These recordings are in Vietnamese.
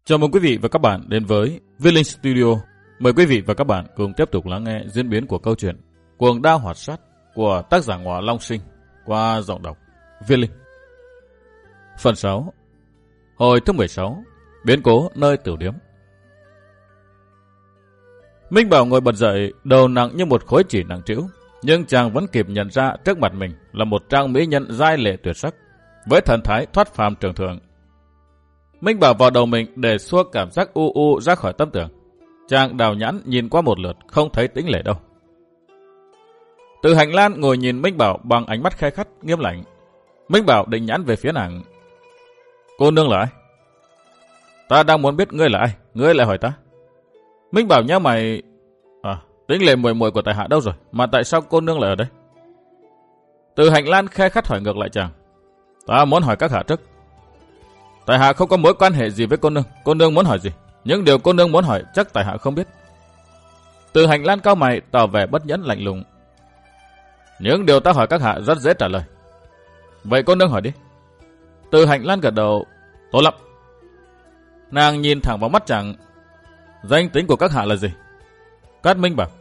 Chào mừng quý vị và các bạn đến với Viết Linh Studio. Mời quý vị và các bạn cùng tiếp tục lắng nghe diễn biến của câu chuyện Cuồng Đao Hoạt Sát của tác giả Ngọa Long Sinh qua giọng đọc Viết Linh. Phần 6. Hồi thứ 16. Biến cố nơi tiểu điếm. Minh Bảo ngồi bật dậy, đầu nặng như một khối chỉ nặng trĩu, nhưng chàng vẫn kịp nhận ra trước mặt mình là một trang mỹ nhân giai lệ tuyệt sắc, với thần thái thoát phàm trường thượng. Minh Bảo vào đầu mình để xua cảm giác u u ra khỏi tâm tưởng. Chàng đào nhãn nhìn qua một lượt, không thấy tĩnh lệ đâu. Từ hành lang ngồi nhìn Minh Bảo bằng ánh mắt khe khắt, nghiêm lạnh. Minh Bảo định nhãn về phía nàng. Cô nương là ai? Ta đang muốn biết ngươi là ai, ngươi lại hỏi ta. Minh Bảo nhớ mày. Tĩnh lệ muội muội của tại hạ đâu rồi, mà tại sao cô nương lại ở đây? Từ hành lang khe khắt hỏi ngược lại chàng. Ta muốn hỏi các hạ trước. Tại hạ không có mối quan hệ gì với cô nương muốn hỏi gì? Những điều cô nương muốn hỏi chắc tại hạ không biết. Từ hành lan cao mày tỏ vẻ bất nhẫn lạnh lùng. Những điều ta hỏi các hạ rất dễ trả lời. Vậy cô nương hỏi đi. Từ hành lan gật đầu. Tốt lắm. Nàng nhìn thẳng vào mắt chàng. Danh tính của các hạ là gì? Cát Minh Bảo.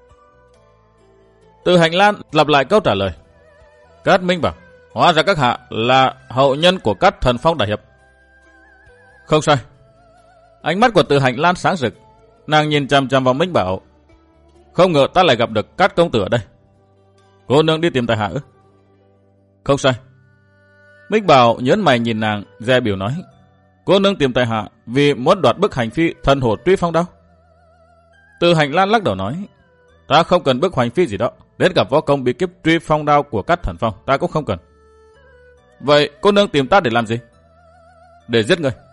Từ hành lan lặp lại câu trả lời. Cát Minh Bảo. Hóa ra các hạ là hậu nhân của Cát Thần Phong đại hiệp. Không sai. Ánh mắt của Từ Hành Lan sáng rực. Nàng nhìn chằm chằm vào Minh Bảo. Không ngờ ta lại gặp được Cát công tử ở đây. Cô nương đi tìm tại hạ ư? Không sai. Minh Bảo nhớn mày nhìn nàng, dè biểu nói. Cô nương tìm tại hạ vì muốn đoạt bức hành phi thần hổ truy phong đao. Từ Hành Lan lắc đầu nói. Ta không cần bức hành phi gì đó. Đến gặp võ công bí kíp truy phong đao của Cát Thần Phong ta cũng không cần. Vậy cô nương tìm ta để làm gì? Để giết người.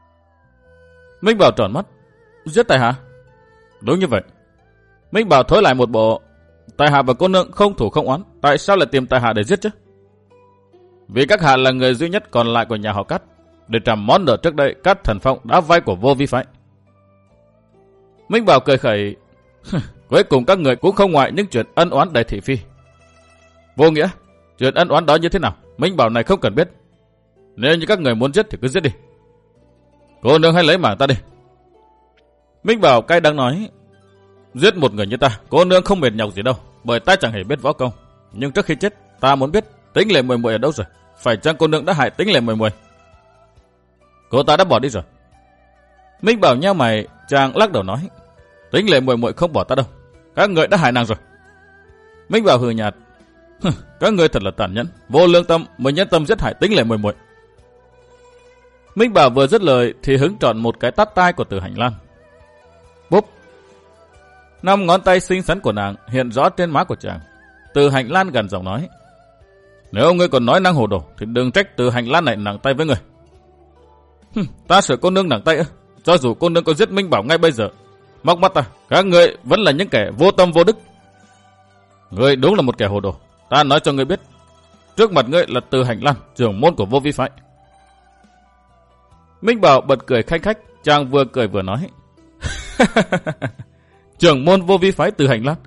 Minh Bảo tròn mắt. Giết tại hạ? Đúng như vậy. Minh Bảo thối lại một bộ. Tại hạ và cô nương không thủ không oán, tại sao lại tìm tại hạ để giết chứ? Vì các hạ là người duy nhất còn lại của nhà họ Cát, để trả món nợ trước đây Cát Thần Phong đã vay của Vô Vi phái. Minh Bảo cười khẩy. Cuối cùng các người cũng không ngoại những chuyện ân oán đầy thị phi. Vô nghĩa. Chuyện ân oán đó như thế nào Minh Bảo này không cần biết. Nếu như các người muốn giết thì cứ giết đi. Cô nương hãy lấy mạng ta đi. Minh Bảo cay đắng nói. Giết một người như ta, cô nương không mệt nhọc gì đâu, bởi ta chẳng hề biết võ công. Nhưng trước khi chết, ta muốn biết Tĩnh lệ muội muội ở đâu rồi. Phải chăng cô nương đã hại Tĩnh lệ muội muội? Cô ta đã bỏ đi rồi. Minh Bảo nheo mày, chàng lắc đầu nói. Tĩnh lệ muội muội không bỏ ta đâu, các người đã hại nàng rồi. Minh Bảo hừ nhạt. Các người thật là tàn nhẫn, vô lương tâm mới nhẫn tâm giết hại Tĩnh lệ muội muội. Minh Bảo vừa dứt lời thì hứng trọn một cái tát tai của Từ Hành Lan. Bốp. 5 ngón tay xinh xắn của nàng hiện rõ trên má của chàng. Từ Hành Lan gần giọng nói. Nếu ngươi còn nói năng hồ đồ thì đừng trách Từ Hành Lan này nặng tay với ngươi. Ta sợ cô nương nặng tay ư? Cho dù cô nương có giết Minh Bảo ngay bây giờ, móc mắt ta, các ngươi vẫn là những kẻ vô tâm vô đức. Ngươi đúng là một kẻ hồ đồ. Ta nói cho ngươi biết, trước mặt ngươi là Từ Hành Lan, trưởng môn của Vô Vi phái. Minh Bảo bật cười khanh khách, chàng vừa cười vừa nói. Trưởng môn Vô Vi phái Từ Hành Lan.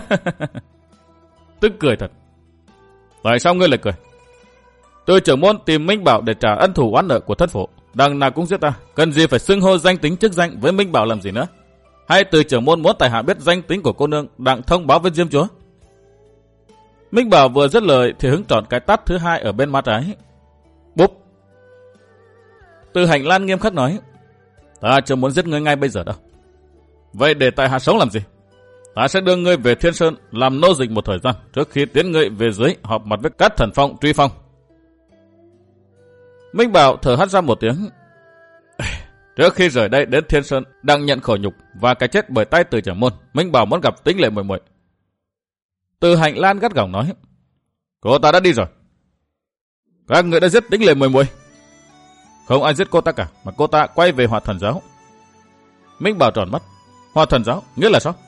Tức cười thật. Tại sao ngươi lại cười? Từ trưởng môn tìm Minh Bảo để trả ân thù oán nợ của thất phụ, đằng nào cũng giết ta, cần gì phải xưng hô danh tính chức danh với Minh Bảo làm gì nữa? Hay từ trưởng môn muốn tại hạ biết danh tính của cô nương đặng thông báo với Diêm Chúa? Minh Bảo vừa dứt lời thì hứng trọn cái tát thứ hai ở bên má trái. Bốp. Từ Hành Lan nghiêm khắc nói. Ta chưa muốn giết ngươi ngay bây giờ đâu. Vậy để tại hạ sống làm gì? Ta sẽ đưa ngươi về Thiên Sơn làm nô dịch một thời gian trước khi tiến ngươi về dưới họp mặt với Cát Thần Phong truy phong. Minh Bảo thở hắt ra một tiếng. Trước khi rời đây đến Thiên Sơn đang nhận khổ nhục và cái chết bởi tay Từ trưởng môn, Minh Bảo muốn gặp Tĩnh lệ muội muội. Từ Hành Lan gắt gỏng nói. Cô ta đã đi rồi. Các người đã giết Tĩnh lệ muội muội? Không ai giết cô ta cả, mà cô ta quay về Hỏa Thần giáo. Minh Bảo tròn mắt. Hỏa Thần giáo, nghĩa là sao?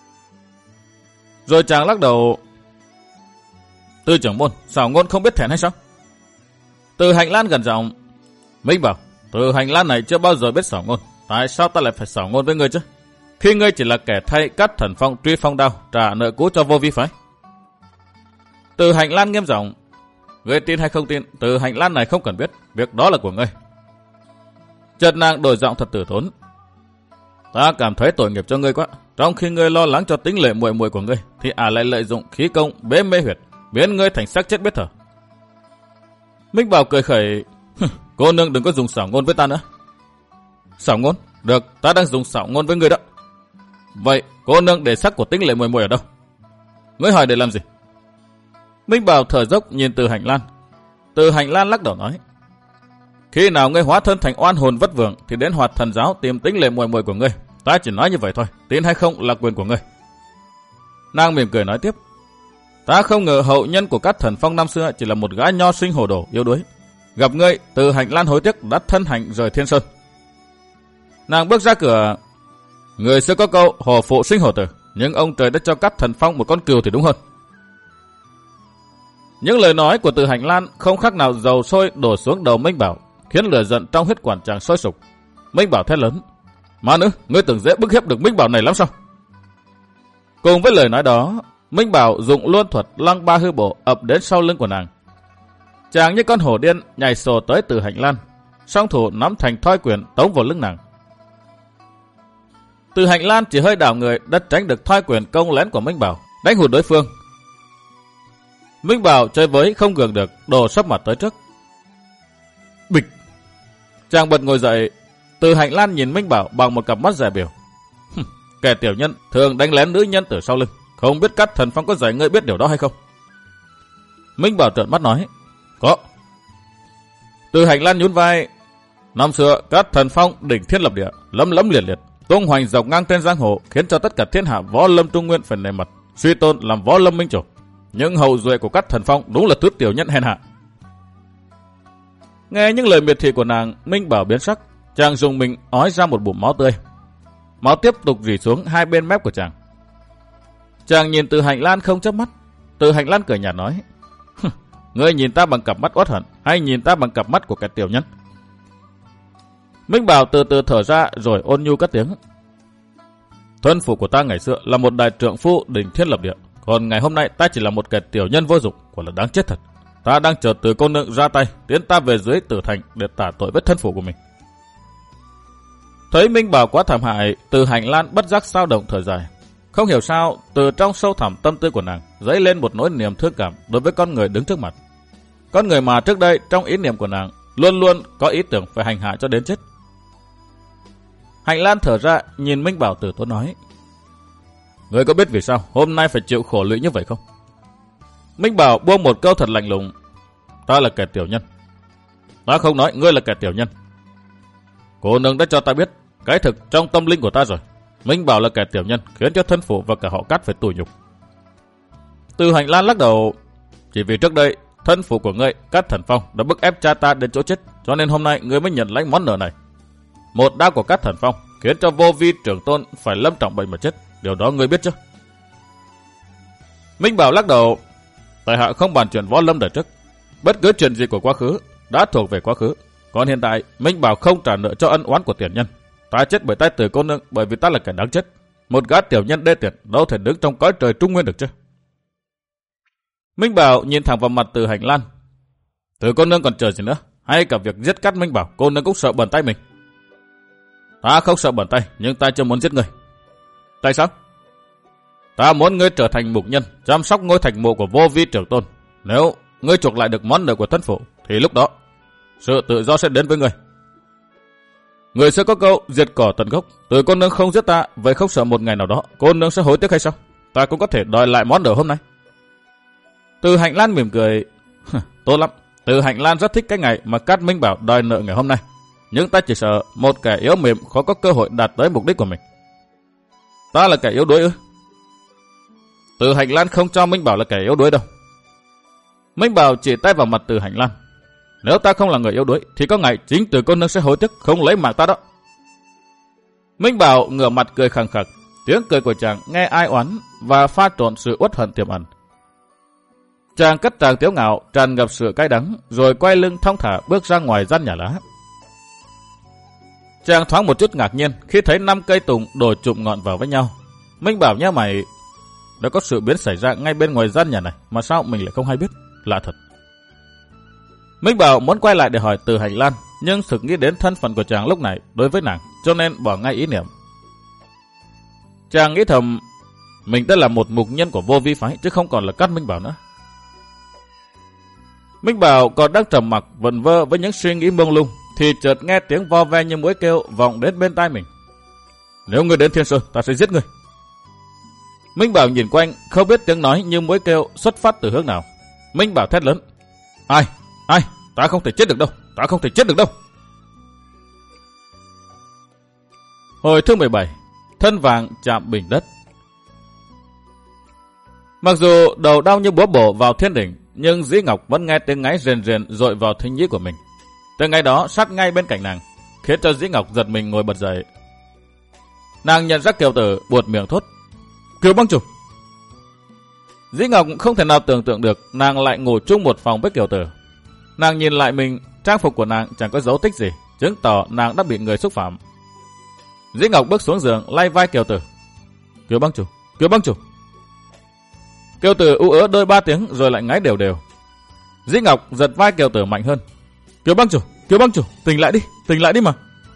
Rồi chàng lắc đầu. Từ trưởng môn, xảo ngôn không biết thẹn hay sao? Từ Hành Lan gần giọng. Minh Bảo, Từ Hành Lan này chưa bao giờ biết xảo ngôn. Tại sao ta lại phải xảo ngôn với ngươi chứ? Khi ngươi chỉ là kẻ thay Cát Thần Phong truy phong đao, trả nợ cũ cho Vô Vi phái. Từ Hành Lan nghiêm giọng. Ngươi tin hay không tin, Từ Hành Lan này không cần biết, việc đó là của ngươi. Chợt nàng đổi giọng thật tử tốn. Ta cảm thấy tội nghiệp cho ngươi quá. Trong khi ngươi lo lắng cho tính lệ muội muội của ngươi, thì ả lại lợi dụng khí công bế mê huyệt, biến ngươi thành xác chết biết thở. Minh Bảo cười khẩy. Cô nương đừng có dùng xảo ngôn với ta nữa. Xảo ngôn? Được, ta đang dùng xảo ngôn với ngươi đó. Vậy cô nương để xác của tính lệ muội muội ở đâu? Ngươi hỏi để làm gì? Minh Bảo thở dốc nhìn Từ Hành Lan. Từ Hành Lan lắc đầu nói. Khi nào ngươi hóa thân thành oan hồn vất vưởng thì đến Hoạt Thần giáo tìm tính lệ muội muội của ngươi. Ta chỉ nói như vậy thôi, tin hay không là quyền của ngươi. Nàng mỉm cười nói tiếp. Ta không ngờ hậu nhân của các thần phong năm xưa chỉ là một gã nho sinh hồ đồ yếu đuối. Gặp ngươi, Từ Hành Lan hối tiếc đã thân hành rời Thiên Sơn. Nàng bước ra cửa. Người xưa có câu hồ phụ sinh hồ tử, nhưng ông trời đã cho các thần phong một con cừu thì đúng hơn. Những lời nói của Từ Hành Lan không khác nào dầu sôi đổ xuống đầu Minh Bảo, khiến lửa giận trong huyết quản chàng sôi sục. Minh Bảo thét lớn. Mà nữ, ngươi tưởng dễ bức hiếp được Minh Bảo này lắm sao? Cùng với lời nói đó, Minh Bảo dùng luân thuật lăng ba hư bộ ập đến sau lưng của nàng. Chàng như con hổ điên nhảy sổ tới Từ Hành Lan, song thủ nắm thành thoi quyền tống vào lưng nàng. Từ Hành Lan chỉ hơi đảo người đã tránh được thoi quyền công lén của Minh Bảo, đánh hụt đối phương. Minh Bảo chơi với không gượng được, đổ sấp mặt tới trước. Bịch! Chàng bật ngồi dậy. Từ Hành Lan nhìn Minh Bảo bằng một cặp mắt dè biểu. Kẻ tiểu nhân thường đánh lén nữ nhân từ sau lưng, không biết các thần phong có dạy ngươi biết điều đó hay không? Minh Bảo trợn mắt nói. Có. Từ Hành Lan nhún vai. Năm xưa các thần phong đỉnh thiên lập địa, lấm lấm liệt liệt, tung hoành dọc ngang trên giang hồ, khiến cho tất cả thiên hạ võ lâm trung nguyên phải nề mặt, suy tôn làm võ lâm minh chủ. Nhưng hậu duệ của các thần phong đúng là thứ tiểu nhân hèn hạ. Nghe những lời miệt thị của nàng, Minh Bảo biến sắc, chàng dùng mình ói ra một bụng máu tươi. Máu tiếp tục rỉ xuống hai bên mép của chàng. Chàng nhìn Từ Hành Lan không chớp mắt. Từ Hành Lan cười nhạt nói. Ngươi nhìn ta bằng cặp mắt uất hận, hay nhìn ta bằng cặp mắt của kẻ tiểu nhân? Minh Bảo từ từ thở ra rồi ôn nhu cất tiếng. Thân phụ của ta ngày xưa là một đại trượng phu đỉnh thiên lập địa, còn ngày hôm nay ta chỉ là một kẻ tiểu nhân vô dụng, quả là đáng chết thật. Ta đang chờ từ cô nương ra tay tiến ta về dưới Tử Thành để tả tội với thân phụ của mình. Thấy Minh Bảo quá thảm hại, Từ Hành Lan bất giác xao động thở dài. Không hiểu sao, từ trong sâu thẳm tâm tư của nàng dấy lên một nỗi niềm thương cảm đối với con người đứng trước mặt. Con người mà trước đây trong ý niệm của nàng luôn luôn có ý tưởng phải hành hạ cho đến chết. Hành Lan thở ra nhìn Minh Bảo từ tốn nói. Ngươi có biết vì sao hôm nay phải chịu khổ lụy như vậy không? Minh Bảo buông một câu thật lạnh lùng. Ta là kẻ tiểu nhân. Ta không nói ngươi là kẻ tiểu nhân. Cô nương đã cho ta biết cái thực trong tâm linh của ta rồi. Minh Bảo là kẻ tiểu nhân, khiến cho thân phụ và cả họ Cát phải tủi nhục. Từ Hành Lan lắc đầu. Chỉ vì trước đây thân phụ của ngươi, Cát Thần Phong, đã bức ép cha ta đến chỗ chết, cho nên hôm nay ngươi mới nhận lãnh món nợ này. Một đao của Cát Thần Phong khiến cho Vô Vi trưởng tôn phải lâm trọng bệnh mà chết. Điều đó ngươi biết chứ? Minh Bảo lắc đầu. Tại hạ không bàn chuyện võ lâm đời trước. Bất cứ chuyện gì của quá khứ đã thuộc về quá khứ. Còn hiện tại Minh Bảo không trả nợ cho ân oán của tiền nhân. Ta chết bởi tay Từ cô nương bởi vì ta là kẻ đáng chết. Một gã tiểu nhân đê tiện đâu thể đứng trong cõi trời trung nguyên được chứ? Minh Bảo nhìn thẳng vào mặt Từ Hành Lan. Từ cô nương còn chờ gì nữa? Hay cả việc giết Cát Minh Bảo cô nương cũng sợ bẩn tay mình? Ta không sợ bẩn tay, nhưng ta chưa muốn giết ngươi. Tại sao? Ta muốn ngươi trở thành mục nhân, chăm sóc ngôi thành mộ của Vô Vi trưởng tôn. Nếu ngươi chuộc lại được món nợ của thân phụ, thì lúc đó sự tự do sẽ đến với ngươi. Người sẽ có câu diệt cỏ tận gốc. Từ cô nương không giết ta, vậy không sợ một ngày nào đó cô nương sẽ hối tiếc hay sao? Ta cũng có thể đòi lại món nợ hôm nay. Từ Hành Lan mỉm cười. Tốt lắm. Từ Hành Lan rất thích cái ngày mà Cát Minh Bảo đòi nợ ngày hôm nay. Nhưng ta chỉ sợ một kẻ yếu mềm khó có cơ hội đạt tới mục đích của mình. Ta là kẻ yếu đuối ư? Từ Hành Lan không cho Minh Bảo là kẻ yếu đuối đâu. Minh Bảo chỉ tay vào mặt Từ Hành Lan. Nếu ta không là người yếu đuối thì có ngày chính Từ cô nương sẽ hối tiếc không lấy mạng ta đó. Minh Bảo ngửa mặt cười khằng khặc. Tiếng cười của chàng nghe ai oán và pha trộn sự uất hận tiềm ẩn. Chàng cất tràng tiếu ngạo tràn ngập sự cay đắng, rồi quay lưng thong thả bước ra ngoài gian nhà lá. Chàng thoáng một chút ngạc nhiên khi thấy 5 cây tùng đổ chụm ngọn vào với nhau. Minh Bảo nhớ mày, đã có sự biến xảy ra ngay bên ngoài gian nhà này mà sao mình lại không hay biết, lạ thật. Minh Bảo muốn quay lại để hỏi Từ Hành Lan, nhưng sực nghĩ đến thân phận của chàng lúc này đối với nàng, cho nên bỏ ngay ý niệm. Chàng nghĩ thầm, mình đã là một mục nhân của Vô Vi phái chứ không còn là Cát Minh Bảo nữa. Minh Bảo còn đang trầm mặc vẩn vơ với những suy nghĩ mông lung, thì chợt nghe tiếng vo ve như muỗi kêu vọng đến bên tai mình. Nếu ngươi đến Thiên Sơn, ta sẽ giết ngươi. Minh Bảo nhìn quanh, không biết tiếng nói như muỗi kêu xuất phát từ hướng nào. Minh Bảo thét lớn. Ai? Ta không thể chết được đâu. Ta không thể chết được đâu. Hồi thứ 17. Thân vàng chạm bình đất. Mặc dù đầu đau như búa bổ vào thiên đỉnh, nhưng Dĩ Ngọc vẫn nghe tiếng ngáy rền rền dội vào thính nhĩ của mình. Tiếng ngáy đó sát ngay bên cạnh nàng, khiến cho Dĩ Ngọc giật mình ngồi bật dậy. Nàng nhận ra Kiều Tử, buột miệng thốt. Kiều băng chủ. Dĩ Ngọc không thể nào tưởng tượng được nàng lại ngủ chung một phòng với Kiều Tử. Nàng nhìn lại mình, trang phục của nàng chẳng có dấu tích gì, chứng tỏ nàng đã bị người xúc phạm. Dĩ Ngọc bước xuống giường, lay vai Kiều Tử. Kiều băng chủ, Kiều băng chủ. Kiều Tử ú ớ đôi 3 tiếng rồi lại ngáy đều đều. Dĩ Ngọc giật vai Kiều Tử mạnh hơn. Kiều băng chủ, tỉnh lại đi mà.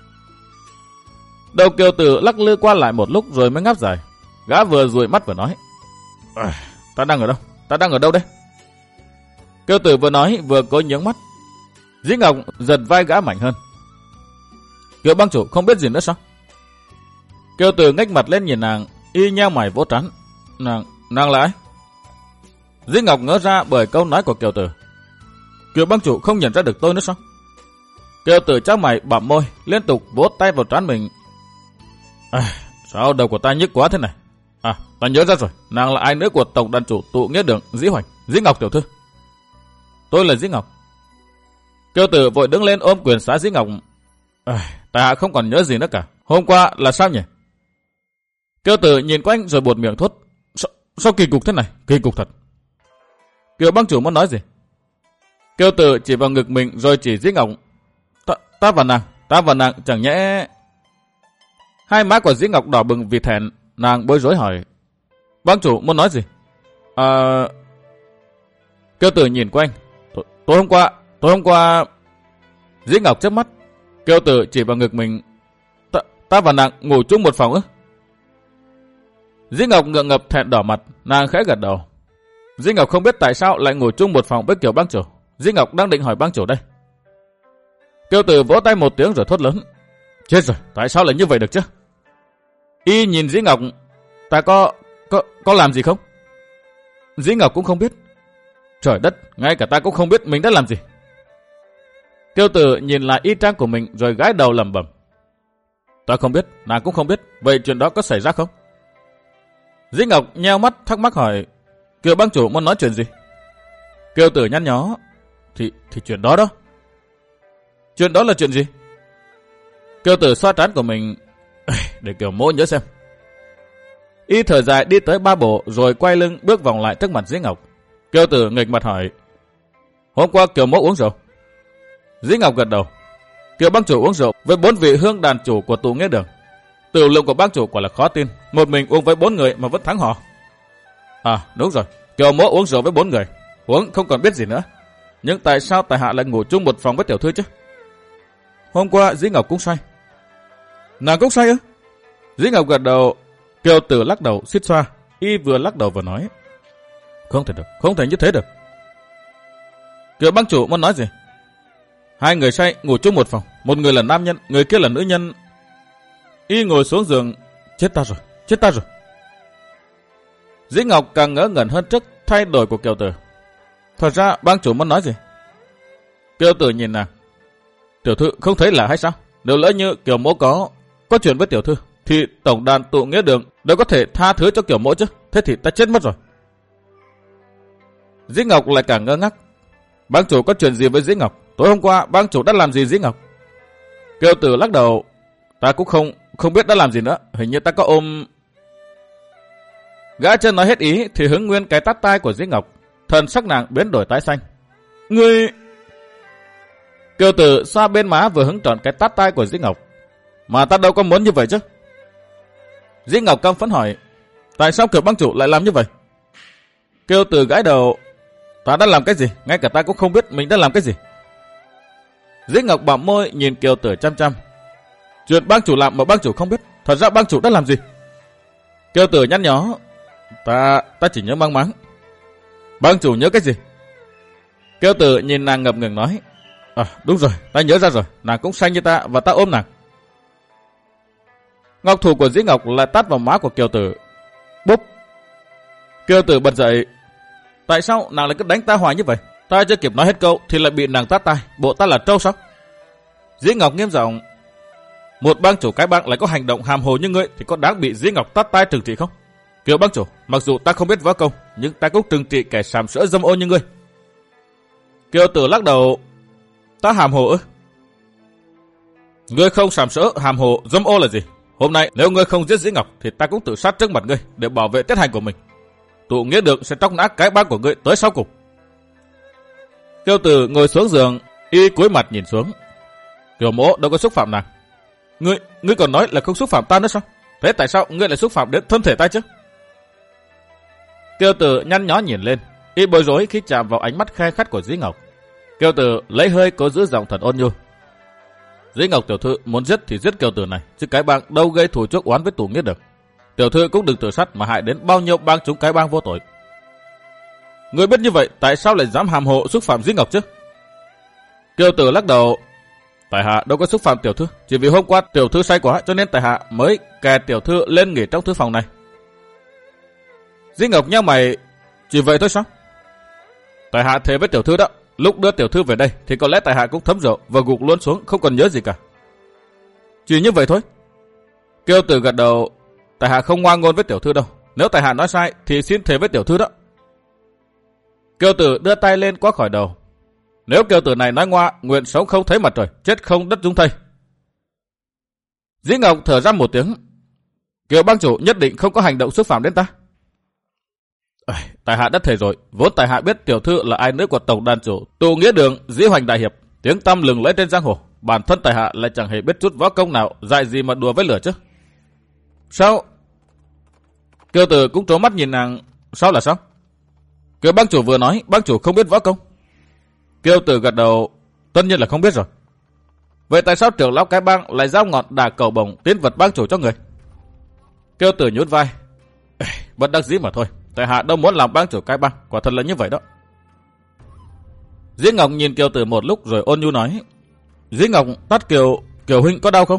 Đầu Kiều Tử lắc lư qua lại một lúc rồi mới ngáp dài. Gã vừa dụi mắt vừa nói. Ta đang ở đâu đây? Kiều Tử vừa nói vừa cố nhướng mắt. Dĩ Ngọc giật vai gã mạnh hơn. Kiều băng chủ không biết gì nữa sao? Kiều Tử ngách mặt lên nhìn nàng, y nheo mày vỗ trán. Nàng là ai? Dĩ Ngọc ngỡ ra bởi câu nói của Kiều Tử. Kiều băng chủ không nhận ra được tôi nữa sao? Kiều Tử chau mày bặm môi, liên tục vỗ tay vào trán mình. Sao đầu của ta nhức quá thế này? Ta nhớ ra rồi, nàng là ai nữa của tổng đàn chủ tụ nghĩa đường Dĩ Hoành, Dĩ Ngọc tiểu thư. Tôi là Dĩ Ngọc. Kiều Tử vội đứng lên ôm quyền xá Dĩ Ngọc. Ta hạ không còn nhớ gì nữa cả. Hôm qua là sao nhỉ? Kiều Tử nhìn quanh rồi buột miệng thốt. Sao kỳ cục thế này? Kỳ cục thật. Kiều băng chủ muốn nói gì? Kiều Tử chỉ vào ngực mình rồi chỉ Dĩ Ngọc. Ta và nàng chẳng nhẽ... Hai má của Dĩ Ngọc đỏ bừng vì thẹn, nàng bối rối hỏi. Băng chủ muốn nói gì? Kiều Tử nhìn quanh. Tối hôm qua... Dĩ Ngọc chớp mắt. Kiều Tử chỉ vào ngực mình. Ta và nàng ngủ chung một phòng ư? Dĩ Ngọc ngượng ngập thẹn đỏ mặt, nàng khẽ gật đầu. Dĩ Ngọc không biết tại sao lại ngủ chung một phòng với Kiều băng chủ. Dĩ Ngọc đang định hỏi băng chủ đây. Kiều Tử vỗ tay một tiếng rồi thốt lớn. Chết rồi, tại sao lại như vậy được chứ? Y nhìn Dĩ Ngọc. Ta có làm gì không? Dĩ Ngọc cũng không biết. Trời đất, ngay cả ta cũng không biết mình đã làm gì. Kiều Tử nhìn lại y trang của mình rồi gãi đầu lẩm bẩm. Ta không biết, nàng cũng không biết. Vậy chuyện đó có xảy ra không? Dĩ Ngọc nheo mắt thắc mắc hỏi. Kiều băng chủ muốn nói chuyện gì? Kiều Tử nhăn nhó. Thì chuyện đó đó. Chuyện đó là chuyện gì? Kiều Tử xoa trán của mình. Để Kiều mỗ nhớ xem. Y thở dài đi tới 3 bộ rồi quay lưng bước vòng lại trước mặt Dĩ Ngọc. Kiều Tử nghịch mặt hỏi. Hôm qua Kiều mỗ uống rượu? Dĩ Ngọc gật đầu. Kiều băng chủ uống rượu với 4 vị hương đàn chủ của tụ nghĩa đường. Tiểu lượng của băng chủ quả là khó tin. Một mình uống với 4 người mà vẫn thắng họ. Đúng rồi. Kiều mỗ uống rượu với 4 người. Uống không còn biết gì nữa. Nhưng tại sao tại hạ lại ngủ chung một phòng với tiểu thư chứ? Hôm qua Dĩ Ngọc cũng say. Nàng cũng say ư? Dĩ Ngọc gật đầu. Kiều Tử lắc đầu suýt xoa. Y vừa lắc đầu vừa nói. Không thể được, không thể như thế được. Kiều băng chủ muốn nói gì? 2 người say ngủ chung một phòng. Một người là nam nhân, người kia là nữ nhân. Y ngồi xuống giường. Chết ta rồi. Dĩ Ngọc càng ngỡ ngẩn hơn trước thay đổi của Kiều Tử. Thật ra băng chủ muốn nói gì? Kiều Tử nhìn nàng. Tiểu thư không thấy là hay sao? Nếu lỡ như Kiều mỗ có chuyện với tiểu thư, thì tổng đàn tụ nghĩa đường đâu có thể tha thứ cho Kiều mỗ chứ. Thế thì ta chết mất rồi. Dĩ Ngọc lại càng ngơ ngác. Bang chủ có chuyện gì với Dĩ Ngọc? Tối hôm qua bang chủ đã làm gì Dĩ Ngọc? Kiều Tử lắc đầu. Ta cũng không biết đã làm gì nữa. Hình như ta có ôm... Gã chân nói hết ý thì hứng nguyên cái tát tai của Dĩ Ngọc. Thần sắc nàng biến đổi tái xanh. Ngươi... Kiều Tử xoa bên má vừa hứng trọn cái tát tai của Dĩ Ngọc. Mà ta đâu có muốn như vậy chứ. Dĩ Ngọc căm phẫn hỏi. Tại sao Kiều bang chủ lại làm như vậy? Kiều Tử gãi đầu. Ta đã làm cái gì? Ngay cả ta cũng không biết mình đã làm cái gì. Dĩ Ngọc bặm môi nhìn Kiều Tử chăm chăm. Chuyện bang chủ làm mà bang chủ không biết, thật ra bang chủ đã làm gì? Kiều Tử nhăn nhó. Ta chỉ nhớ mang máng. Bang chủ nhớ cái gì? Kiều Tử nhìn nàng ngập ngừng nói. Đúng rồi, ta nhớ ra rồi, nàng cũng xanh như ta và ta ôm nàng. Ngọc thủ của Dĩ Ngọc lại tát vào má của Kiều Tử. Bốp. Kiều Tử bật dậy. Tại sao nàng lại cứ đánh ta hoài như vậy? Ta chưa kịp nói hết câu thì lại bị nàng tát tai. Bộ ta là trâu sao? Dĩ Ngọc nghiêm giọng. Một bang chủ cái bang lại có hành động hàm hồ như ngươi thì có đáng bị Dĩ Ngọc tát tai trừng trị không? Kiều bang chủ, mặc dù ta không biết võ công nhưng ta cũng trừng trị kẻ sàm sỡ dâm ô như ngươi. Kiều Tử lắc đầu. Ta hàm hồ ư? Ngươi không sàm sỡ hàm hồ dâm ô là gì? Hôm nay nếu ngươi không giết Dĩ Ngọc thì ta cũng tự sát trước mặt ngươi để bảo vệ tiết hành của mình. Tụ nghĩa đường sẽ tróc nát cái bang của ngươi tới sau cùng. Kiều Tử ngồi xuống giường, y cúi mặt nhìn xuống. Kiều mỗ đâu có xúc phạm nàng. Ngươi còn nói là không xúc phạm ta nữa sao? Thế tại sao ngươi lại xúc phạm đến thân thể ta chứ? Kiều Tử nhăn nhó nhìn lên, y bối rối khi chạm vào ánh mắt khe khắt của Dĩ Ngọc. Kiều Tử lấy hơi cố giữ giọng thật ôn nhu. Dĩ Ngọc tiểu thư muốn giết thì giết Kiều Tử này, chứ cái bang đâu gây thù chuốc oán với tụ nghĩa được. Tiểu thư cũng đừng tự sát mà hại đến bao nhiêu bang chúng cái bang vô tội. Ngươi biết như vậy, tại sao lại dám hàm hồ xúc phạm Dĩ Ngọc chứ? Kiều Tử lắc đầu. Tại hạ đâu có xúc phạm tiểu thư, chỉ vì hôm qua tiểu thư say quá cho nên tại hạ mới kè tiểu thư lên nghỉ trong thư phòng này. Dĩ Ngọc nhăn mày. Chỉ vậy thôi sao? Tại hạ thề với tiểu thư đó, lúc đưa tiểu thư về đây thì có lẽ tại hạ cũng thấm rượu và gục luôn xuống không còn nhớ gì cả. Chỉ như vậy thôi. Kiều Tử gật đầu. Tại hạ không ngoan ngôn với tiểu thư đâu, nếu tại hạ nói sai thì xin thề với tiểu thư đó. Kiều Tử đưa tay lên quát khỏi đầu. Nếu Kiều Tử này nói ngoa, nguyện sống không thấy mặt trời, chết không đất dung thây. Dĩ Ngọc thở ra một tiếng. Kiều bang chủ nhất định không có hành động xúc phạm đến ta. Tại hạ đã thề rồi, vốn tại hạ biết tiểu thư là ai nữ của tổng đàn chủ tụ nghĩa đường Dĩ Hoành đại hiệp, tiếng tăm lừng lẫy trên giang hồ. Bản thân tại hạ lại chẳng hề biết chút võ công nào, dại gì mà đùa với lửa chứ. Sao? Kiều Tử cũng trố mắt nhìn nàng. Sao là sao? Kiều bang chủ vừa nói bang chủ không biết võ công. Kiều Tử gật đầu. Tất nhiên là không biết rồi. Vậy tại sao trưởng lão cái bang lại giao ngọn đà cầu bổng tiến vật bang chủ cho người? Kiều Tử nhún vai. Bất đắc dĩ mà thôi. Tại hạ đâu muốn làm bang chủ cái bang, quả thật là như vậy đó. Dĩ Ngọc nhìn Kiều Tử một lúc rồi ôn nhu nói. Dĩ Ngọc tát Kiều huynh có đau không?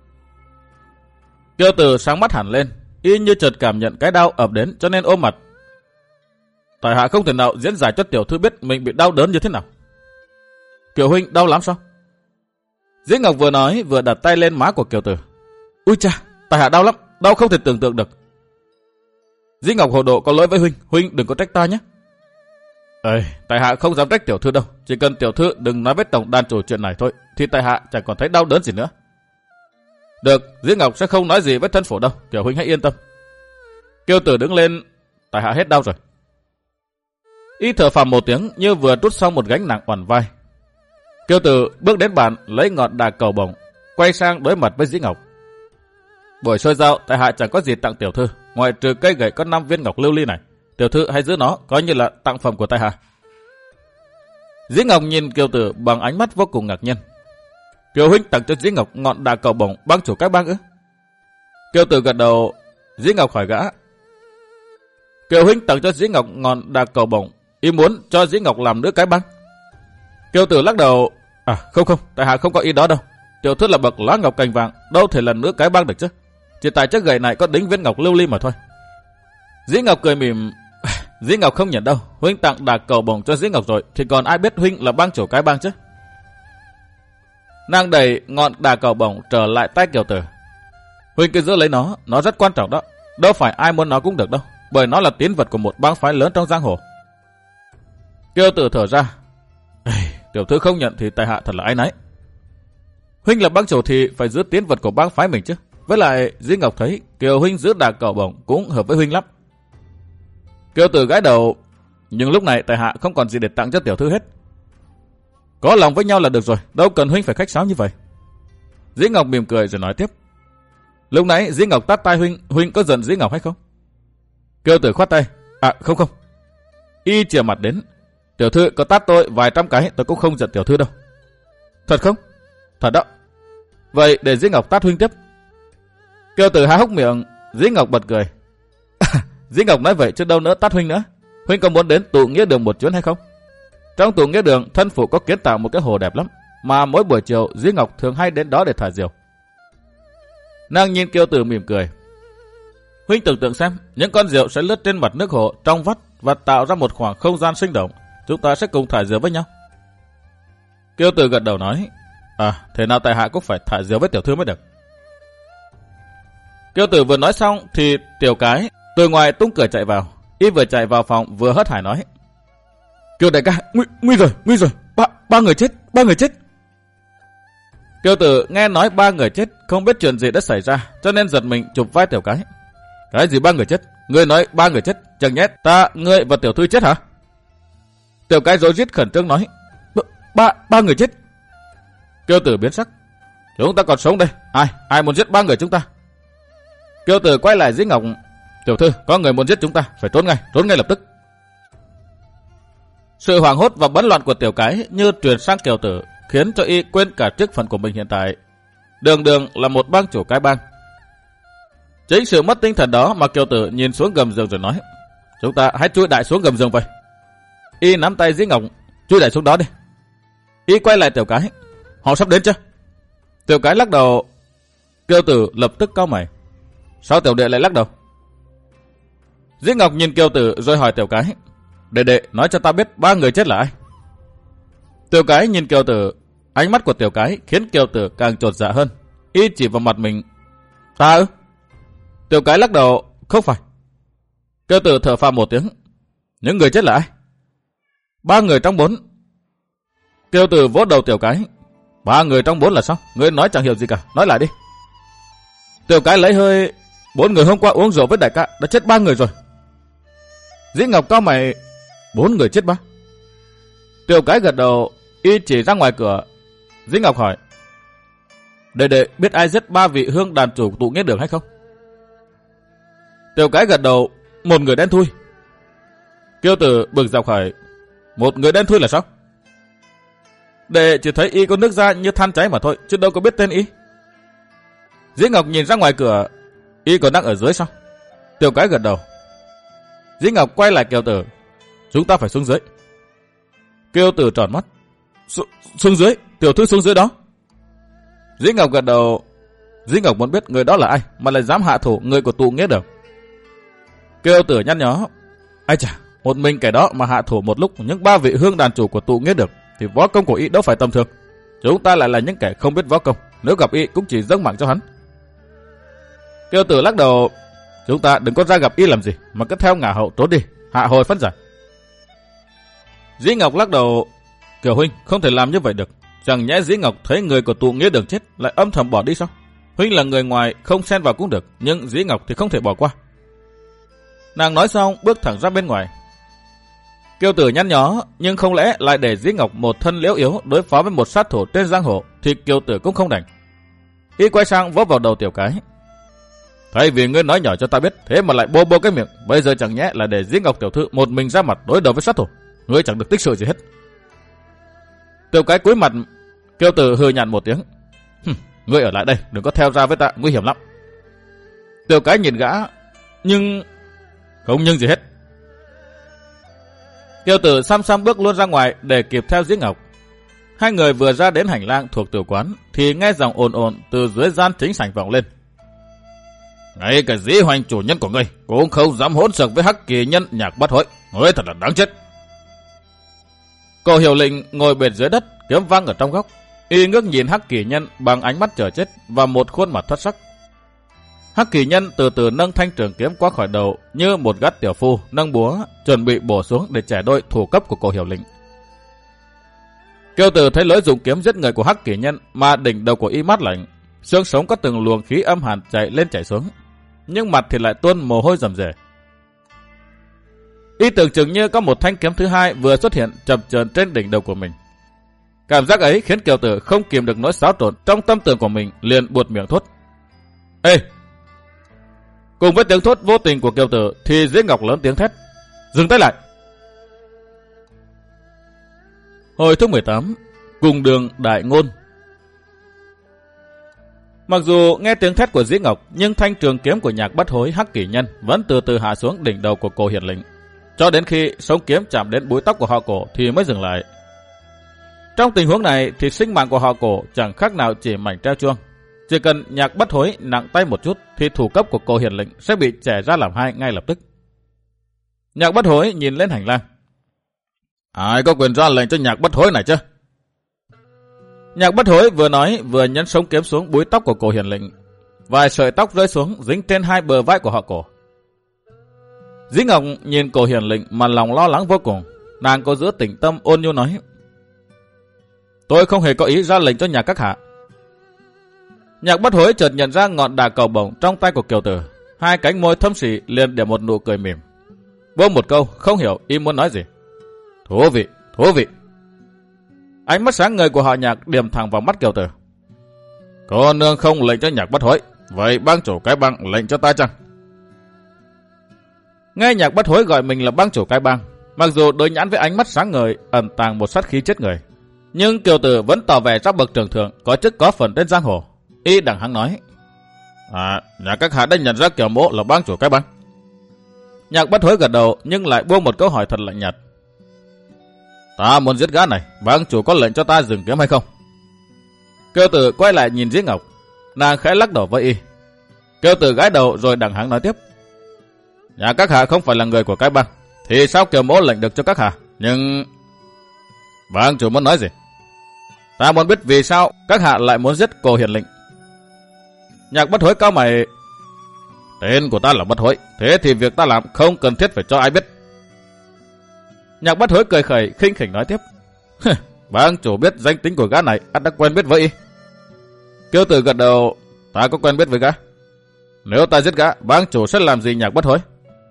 Kiều Tử sáng mắt hẳn lên, y như chợt cảm nhận cái đau ập đến cho nên ôm mặt. Tại hạ không thể nào diễn giải cho tiểu thư biết mình bị đau đớn như thế nào. Kiều huynh đau lắm sao? Dĩ Ngọc vừa nói vừa đặt tay lên má của Kiều Tử. Ui cha, tại hạ đau lắm, đau không thể tưởng tượng được. Dĩ Ngọc hồ độ có lỗi với huynh, huynh đừng có trách ta nhé. Tại hạ không dám trách tiểu thư đâu, chỉ cần tiểu thư đừng nói với tổng đàn chủ chuyện này thôi, thì tại hạ chẳng còn thấy đau đớn gì nữa. Được, Dĩ Ngọc sẽ không nói gì với thân phổ đâu, Kiều huynh hãy yên tâm. Kiều Tử đứng lên. Tại hạ hết đau rồi. Y thở phào một tiếng như vừa trút xong một gánh nặng oằn vai. Kiều Tử bước đến bàn lấy ngọn đà cầu bổng, quay sang đối mặt với Dĩ Ngọc. Buổi soi dao tại hạ chẳng có gì tặng tiểu thư, ngoại trừ cây gậy có 5 viên ngọc lưu ly này. Tiểu thư hãy giữ nó coi như là tặng phẩm của tại hạ. Dĩ Ngọc nhìn Kiều Tử bằng ánh mắt vô cùng ngạc nhiên. Kiều huynh tặng cho Dĩ Ngọc ngọn đà cầu bổng bang chủ các bang ư? Kiều Tử gật đầu. Dĩ Ngọc hỏi gã. Kiều huynh tặng cho Dĩ Ngọc ngọn đà cầu bổng, ý muốn cho Dĩ Ngọc làm nữ cái bang? Kiều Tử lắc đầu. Không, tại hạ không có ý đó đâu. Tiểu thư là bậc lá ngọc cành vàng, đâu thể là nữ cái bang được chứ. Chỉ tại chiếc gậy này có đính viên ngọc lưu ly mà thôi. Dĩ Ngọc cười mỉm. Dĩ Ngọc không nhận đâu, huynh tặng đà cầu bổng cho Dĩ Ngọc rồi thì còn ai biết huynh là bang chủ cái bang chứ. Nàng đẩy ngọn đà cầu bổng trở lại tay Kiều Tử. Huynh cứ giữ lấy nó rất quan trọng đó. Đâu phải ai muốn nó cũng được đâu, bởi nó là tín vật của một bang phái lớn trong giang hồ. Kiều Tử thở ra. Tiểu thư không nhận thì tại hạ thật là áy náy. Huynh là bang chủ thì phải giữ tín vật của bang phái mình chứ. Với lại Dĩ Ngọc thấy Kiều huynh giữ đà cầu bổng cũng hợp với huynh lắm. Kiều Tử gãi đầu. Nhưng lúc này tại hạ không còn gì để tặng cho tiểu thư hết. Có lòng với nhau là được rồi, đâu cần huynh phải khách sáo như vậy. Dĩ Ngọc mỉm cười rồi nói tiếp. Lúc nãy Dĩ Ngọc tát tay huynh có giận Dĩ Ngọc hay không? Kiều Tử khoát tay. Không. Y chìa mặt đến. Tiểu thư có tát tôi vài trăm cái tôi cũng không giận tiểu thư đâu. Thật không? Thật đó. Vậy để Dĩ Ngọc tát huynh tiếp. Kiều Tử há hốc miệng, Dĩ Ngọc bật cười. Dĩ Ngọc nói vậy chứ đâu nữa tát huynh nữa. Huynh có muốn đến tụ nghĩa đường một chuyến hay không? Trong tụ nghĩa đường, thân phụ có kiến tạo một cái hồ đẹp lắm, mà mỗi buổi chiều Dĩ Ngọc thường hay đến đó để thả diều. Nàng nhìn Kiều Tử mỉm cười. Huynh tưởng tượng xem, những con diều sẽ lướt trên mặt nước hồ trong vắt và tạo ra một khoảng không gian sinh động. Chúng ta sẽ cùng thả diều với nhau. Kiều Tử gật đầu nói, thế nào tại hạ cũng phải thả diều với tiểu thư mới được. Kiều Tử vừa nói xong thì Tiểu Cái từ ngoài tung cửa chạy vào. Y vừa chạy vào phòng vừa hớt hải nói, Kiều đại ca, nguy rồi, ba người chết. Kiều Tử nghe nói 3 người chết, không biết chuyện gì đã xảy ra, cho nên giật mình chụp vai Tiểu Cái. Cái gì 3 người chết? Ngươi nói 3 người chết, chẳng nhẽ ngươi và tiểu thư chết hả? Tiểu Cái rối rít khẩn trương nói, ba người chết. Kiều Tử biến sắc, chúng ta còn sống đây, ai muốn giết 3 người chúng ta? Kiều Tử quay lại Dĩ Ngọc, tiểu thư, có người muốn giết chúng ta, phải trốn ngay lập tức. Sự hoảng hốt và bấn loạn của Tiểu Cái như truyền sang Kiều Tử, khiến cho y quên cả chức phận của mình hiện tại. Đường là một bang chủ cái bang. Chính sự mất tinh thần đó mà Kiều Tử nhìn xuống gầm giường rồi nói, chúng ta hãy chui đại xuống gầm giường vậy. Y nắm tay Dĩ Ngọc, chui đại xuống đó đi. Y quay lại Tiểu Cái, họ sắp đến chưa? Tiểu Cái lắc đầu. Kiều Tử lập tức cau mày, sao tiểu đệ lại lắc đầu? Dĩ Ngọc nhìn Kiều Tử rồi hỏi Tiểu Cái, đệ nói cho ta biết 3 người chết là ai? Tiểu Cái nhìn Kiều Tử, ánh mắt của Tiểu Cái khiến Kiều Tử càng chột dạ hơn. Y chỉ vào mặt mình, ta ư? Tiểu Cái lắc đầu, không phải. Kiều Tử thở phào một tiếng, những người chết là ai? 3 người trong 4. Kiều Tử vỗ đầu Tiểu Cái, 3 người trong 4 là sao? Ngươi nói chẳng hiểu gì cả, nói lại đi. Tiểu Cái lấy hơi, 4 người hôm qua uống rượu với đại ca đã chết 3 người rồi. Dĩ Ngọc cau mày, 4 người chết 3. Tiểu Cái gật đầu, y chỉ ra ngoài cửa. Dĩ Ngọc hỏi, đệ biết ai giết 3 vị hương đàn chủ tụ nghĩa đường hay không? Tiểu Cái gật đầu, 1 người đen thui. Kiều Tử bực dọc hỏi, 1 người đen thui là sao? Đệ chỉ thấy y có nước da như than cháy mà thôi, chứ đâu có biết tên y. Dĩ Ngọc nhìn ra ngoài cửa, y còn đang ở dưới sao? Tiểu Cái gật đầu. Dĩ Ngọc quay lại Kiều Tử, chúng ta phải xuống dưới. Kiều Tử tròn mắt, xuống dưới, tiểu thư xuống dưới đó. Dĩ Ngọc gật đầu. Dĩ Ngọc muốn biết người đó là ai mà lại dám hạ thủ người của tụ nghĩa đường. Kiều Tử nhăn nhó, ai chà, một mình kẻ đó mà hạ thủ một lúc những 3 vị hương đàn chủ của tụ nghĩa đường thì võ công của y đâu phải tầm thường. Chúng ta lại là những kẻ không biết võ công, nếu gặp y cũng chỉ dâng mạng cho hắn. Kiều Tử lắc đầu, chúng ta đừng có ra gặp y làm gì mà cứ theo ngả hậu trốn đi, hạ hồi phân giải. Dĩ Ngọc lắc đầu, Kiều huynh không thể làm như vậy được. Chẳng nhẽ Dĩ Ngọc thấy người của tụ nghĩa đường chết lại âm thầm bỏ đi sao? Huynh là người ngoài không xen vào cũng được, nhưng Dĩ Ngọc thì không thể bỏ qua. Nàng nói xong bước thẳng ra bên ngoài. Kiều Tử nhăn nhó, nhưng không lẽ lại để Dĩ Ngọc một thân liễu yếu đối phó với một sát thủ trên giang hồ thì Kiều Tử cũng không đành. Y quay sang vỗ vào đầu Tiểu Cái, thay vì ngươi nói nhỏ cho ta biết, thế mà lại bô cái miệng, bây giờ chẳng nhẽ là để Dĩ Ngọc tiểu thư một mình ra mặt đối đầu với sát thủ, ngươi chẳng được tích sự gì hết. Tiểu Cái cúi mặt. Kiều Tử hừ nhạt một tiếng, ngươi ở lại đây, đừng có theo ra với ta, nguy hiểm lắm. Tiểu Cái nhìn gã, nhưng không nhưng gì hết. Kiều Tử xăm bước luôn ra ngoài để kịp theo Dĩ Ngọc. Hai người vừa ra đến hành lang thuộc tử quán thì nghe giọng ồn từ dưới gian chính sảnh vọng lên. Ngay cả Dĩ Hoành chủ nhân của ngươi cũng không dám hỗn xược với Hắc Kỳ Nhân Nhạc Bất Hối, ngươi thật là đáng chết. Cô Hiểu Lệnh ngồi bệt dưới đất, kiếm vang ở trong góc. Y ngước nhìn Hắc Kỳ Nhân bằng ánh mắt chờ chết và một khuôn mặt thất sắc. Hắc Kỳ Nhân từ từ nâng thanh trường kiếm qua khỏi đầu như một gã tiểu phu nâng búa chuẩn bị bổ xuống để chẻ đôi thủ cấp của cô Hiểu Lệnh. Kiều Tử thấy lối dùng kiếm giết người của Hắc Kỳ Nhân mà đỉnh đầu của y mát lạnh, xương sống có từng luồng khí âm hàn chạy lên chạy xuống, nhưng mặt thì lại tuôn mồ hôi rầm rề. Y tưởng chừng như có một thanh kiếm thứ hai vừa xuất hiện chập chờn trên đỉnh đầu của mình. Cảm giác ấy khiến Kiều Tử không kìm được nỗi xáo trộn trong tâm tưởng của mình, liền buột miệng thốt: "Ê!" Cùng với tiếng thốt vô tình của Kiều Tử thì Dĩ Ngọc lớn tiếng thét: "Dừng tay lại!" Hồi thứ 18, cùng đường đại ngôn. Mặc dù nghe tiếng thét của Dĩ Ngọc, nhưng thanh trường kiếm của Nhạc Bất Hối Hắc Kỷ Nhân vẫn từ từ hạ xuống đỉnh đầu của Cổ Hiển Lĩnh, cho đến khi sống kiếm chạm đến búi tóc của họ Cổ thì mới dừng lại. Trong tình huống này thì sinh mạng của họ Cổ chẳng khác nào chỉ mảnh treo chuông. Chỉ cần Nhạc Bất Hối nặng tay một chút thì thủ cấp của Cổ Hiển Lĩnh sẽ bị chẻ ra làm hai ngay lập tức. Nhạc Bất Hối nhìn lên hành lang. Ai có quyền ra lệnh cho Nhạc Bất Hối này chứ? Nhạc Bất Hối vừa nói vừa nhấn sống kiếm xuống búi tóc của Cổ Hiển Lĩnh. Vài sợi tóc rơi xuống dính trên hai bờ vai của họ Cổ. Dĩ Ngọc nhìn Cổ Hiển Lĩnh mà lòng lo lắng vô cùng. Nàng có giữ tĩnh tâm ôn nhu nói: Tôi không hề có ý ra lệnh cho nhà các hạ. Nhạc Bất Hối chợt nhận ra ngọn đà cầu bổng trong tay của Kiều Tử, hai cánh môi thâm sỉ liền để một nụ cười mỉm. Buông một câu không hiểu y muốn nói gì. Thú vị, thú vị. Ánh mắt sáng ngời của họ Nhạc điểm thẳng vào mắt Kiều Tử. Cô nương không lệnh cho Nhạc Bất Hối, vậy bang chủ cái bang lệnh cho ta chăng? Nghe Nhạc Bất Hối gọi mình là bang chủ cái bang, mặc dù đối nhãn với ánh mắt sáng ngời ẩn tàng một sát khí chết người, nhưng Kiều Tử vẫn tỏ vẻ ra bậc trưởng thượng có chức có phần trên giang hồ. Y đằng hắng nói: Nhà các hạ đã nhận ra Kiều mỗ là bang chủ cái bang. Nhạc Bất Hối gật đầu nhưng lại buông một câu hỏi thật lạnh nhạt: Ta muốn giết gã này, bang chủ có lệnh cho ta dừng kiếm hay không? Kiều Tử quay lại nhìn Dĩ Ngọc, nàng khẽ lắc đầu với y. Kiều Tử gãi đầu rồi đằng hắng nói tiếp: Nhà các hạ không phải là người của cái bang, thì sao Kiều mỗ lệnh được cho các hạ? Nhưng bang chủ muốn nói gì? Ta muốn biết vì sao các hạ lại muốn giết Cổ Hiển Lĩnh. Nhạc Bất Hối cau mày: Tên của ta là Bất Hối, thế thì việc ta làm không cần thiết phải cho ai biết. Nhạc Bất Hối cười khẩy khinh khỉnh nói tiếp: Bang chủ biết danh tính của gã này, ắt đã quen biết với y. Kiều Tử gật đầu: Ta có quen biết với gã. Nếu ta giết gã, bang chủ sẽ làm gì Nhạc Bất Hối?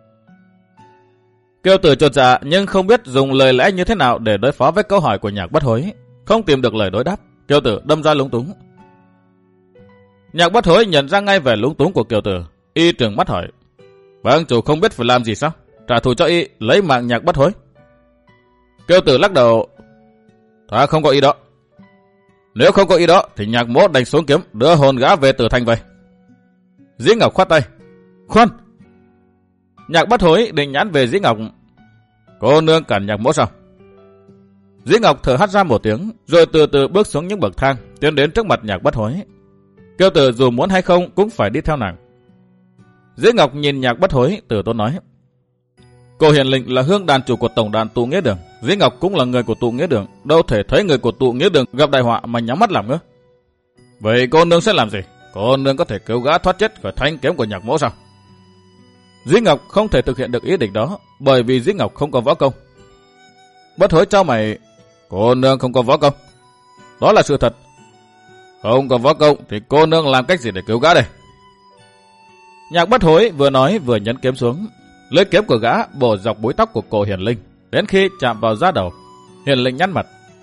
Kiều Tử chột dạ nhưng không biết dùng lời lẽ như thế nào để đối phó với câu hỏi của Nhạc Bất Hối, không tìm được lời đối đáp. Kiều Tử đâm ra lúng túng. Nhạc Bất Hối nhận ra ngay vẻ lúng túng của Kiều Tử, y trừng mắt hỏi: Bang chủ không biết phải làm gì sao? Trả thù cho y, lấy mạng Nhạc Bất Hối? Kiều Tử lắc đầu: Ta không có ý đó. Nếu không có ý đó thì Nhạc mỗ đành xuống kiếm đưa hồn gã về Tử Thành vậy. Dĩ Ngọc khoát tay: Khoan! Nhạc Bất Hối định nhãn về Dĩ Ngọc: Cô nương cản Nhạc mỗ sao? Dĩ Ngọc thở hắt ra một tiếng, rồi từ từ bước xuống những bậc thang, tiến đến trước mặt Nhạc Bất Hối. Kiều Tử dù muốn hay không cũng phải đi theo nàng. Dĩ Ngọc nhìn Nhạc Bất Hối, từ tốn nói: Cổ Hiển Lĩnh là hương đàn chủ của tổng đàn Tụ Nghĩa Đường, Dĩ Ngọc cũng là người của Tụ Nghĩa Đường, đâu thể thấy người của Tụ Nghĩa Đường gặp đại họa mà nhắm mắt làm ngơ. Vậy cô nương sẽ làm gì? Cô nương có thể cứu gã thoát chết khỏi thanh kiếm của Nhạc mỗ sao? Dĩ Ngọc không thể thực hiện được ý định đó, bởi vì Dĩ Ngọc không có võ công. Bất Hối trao mày: Cô nương không có võ công? Đó là sự thật. Không có võ công thì cô nương làm cách gì để cứu gã đây? Nhạc Bất Hối vừa nói vừa nhấn kiếm xuống. Lưỡi kiếm của gã bổ dọc búi tóc của Cổ Hiển Linh, đến khi chạm vào da đầu, Hiển Linh nhăn mặt.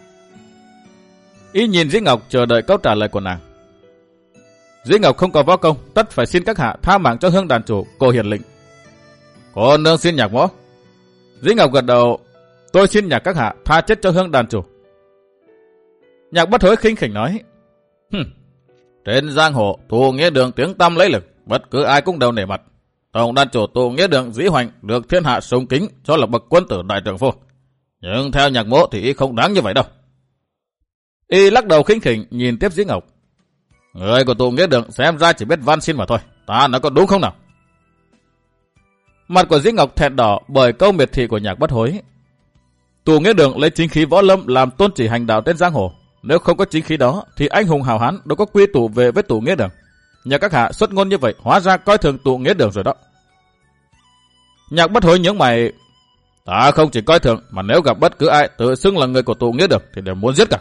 Y nhìn Dĩ Ngọc chờ đợi câu trả lời của nàng. Dĩ Ngọc không có võ công, tất phải xin các hạ tha mạng cho hương đàn chủ Cổ Hiển Linh. Cô nương xin Nhạc mỗ. Dĩ Ngọc gật đầu: Tôi xin Nhạc các hạ tha chết cho hương đàn chủ. Nhạc Bất Hối khinh khỉnh nói: Trên giang hồ Tụ Nghĩa Đường tiếng tăm lấy lực, bất cứ ai cũng đều nể mặt. Tổng đàn chủ Tụ Nghĩa Đường Dĩ Hoành được thiên hạ sùng kính cho là bậc quân tử đại trượng phu. Nhưng theo Nhạc mỗ thì y không đáng như vậy đâu. Y lắc đầu khinh khỉnh nhìn tiếp Dĩ Ngọc: Người của Tụ Nghĩa Đường xem ra chỉ biết van xin mà thôi. Ta nói có đúng không nào? Mặt của Dĩ Ngọc thẹn đỏ bởi câu miệt thị của Nhạc Bất Hối. Tụ Nghĩa Đường lấy chính khí võ lâm làm tôn chỉ hành đạo trên giang hồ. Nếu không có chính khí đó thì anh hùng hào hán đâu có quy tụ về với Tụ Nghĩa Đường. Nhà các hạ xuất ngôn như vậy hóa ra coi thường Tụ Nghĩa Đường rồi đó. Nhạc Bất Hối nhướng mày: Ta không chỉ coi thường, mà nếu gặp bất cứ ai tự xưng là người của Tụ Nghĩa Đường thì đều muốn giết cả.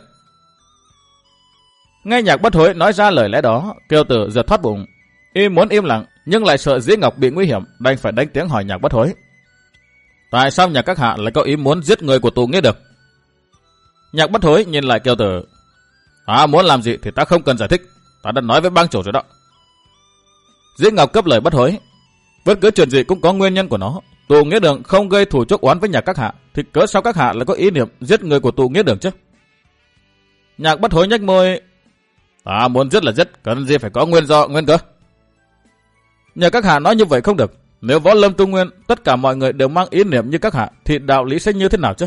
Nghe Nhạc Bất Hối nói ra lời lẽ đó, Kiều Tử giật thoát bụng. Y muốn im lặng nhưng lại sợ Dĩ Ngọc bị nguy hiểm, đành phải đánh tiếng hỏi Nhạc Bất Hối: Tại sao nhà các hạ lại có ý muốn giết người của Tụ Nghĩa Đường? Nhạc Bất Hối nhìn lại Kiều Tử: Ta muốn làm gì thì ta không cần giải thích, ta đã nói với bang chủ rồi đó. Dĩ Ngọc cấp lời Bất Hối: Bất cứ chuyện gì cũng có nguyên nhân của nó. Tụ Nghĩa Đường không gây thù chuốc oán với nhà các hạ, thì cớ sao các hạ lại có ý niệm giết người của Tụ Nghĩa Đường chứ? Nhạc Bất Hối nhếch môi: Ta muốn giết là giết, cần gì phải có nguyên do, nguyên cớ. Nhờ các hạ nói như vậy không được. Nếu võ lâm Trung Nguyên, tất cả mọi người đều mang ý niệm như các hạ, thì đạo lý sẽ như thế nào chứ?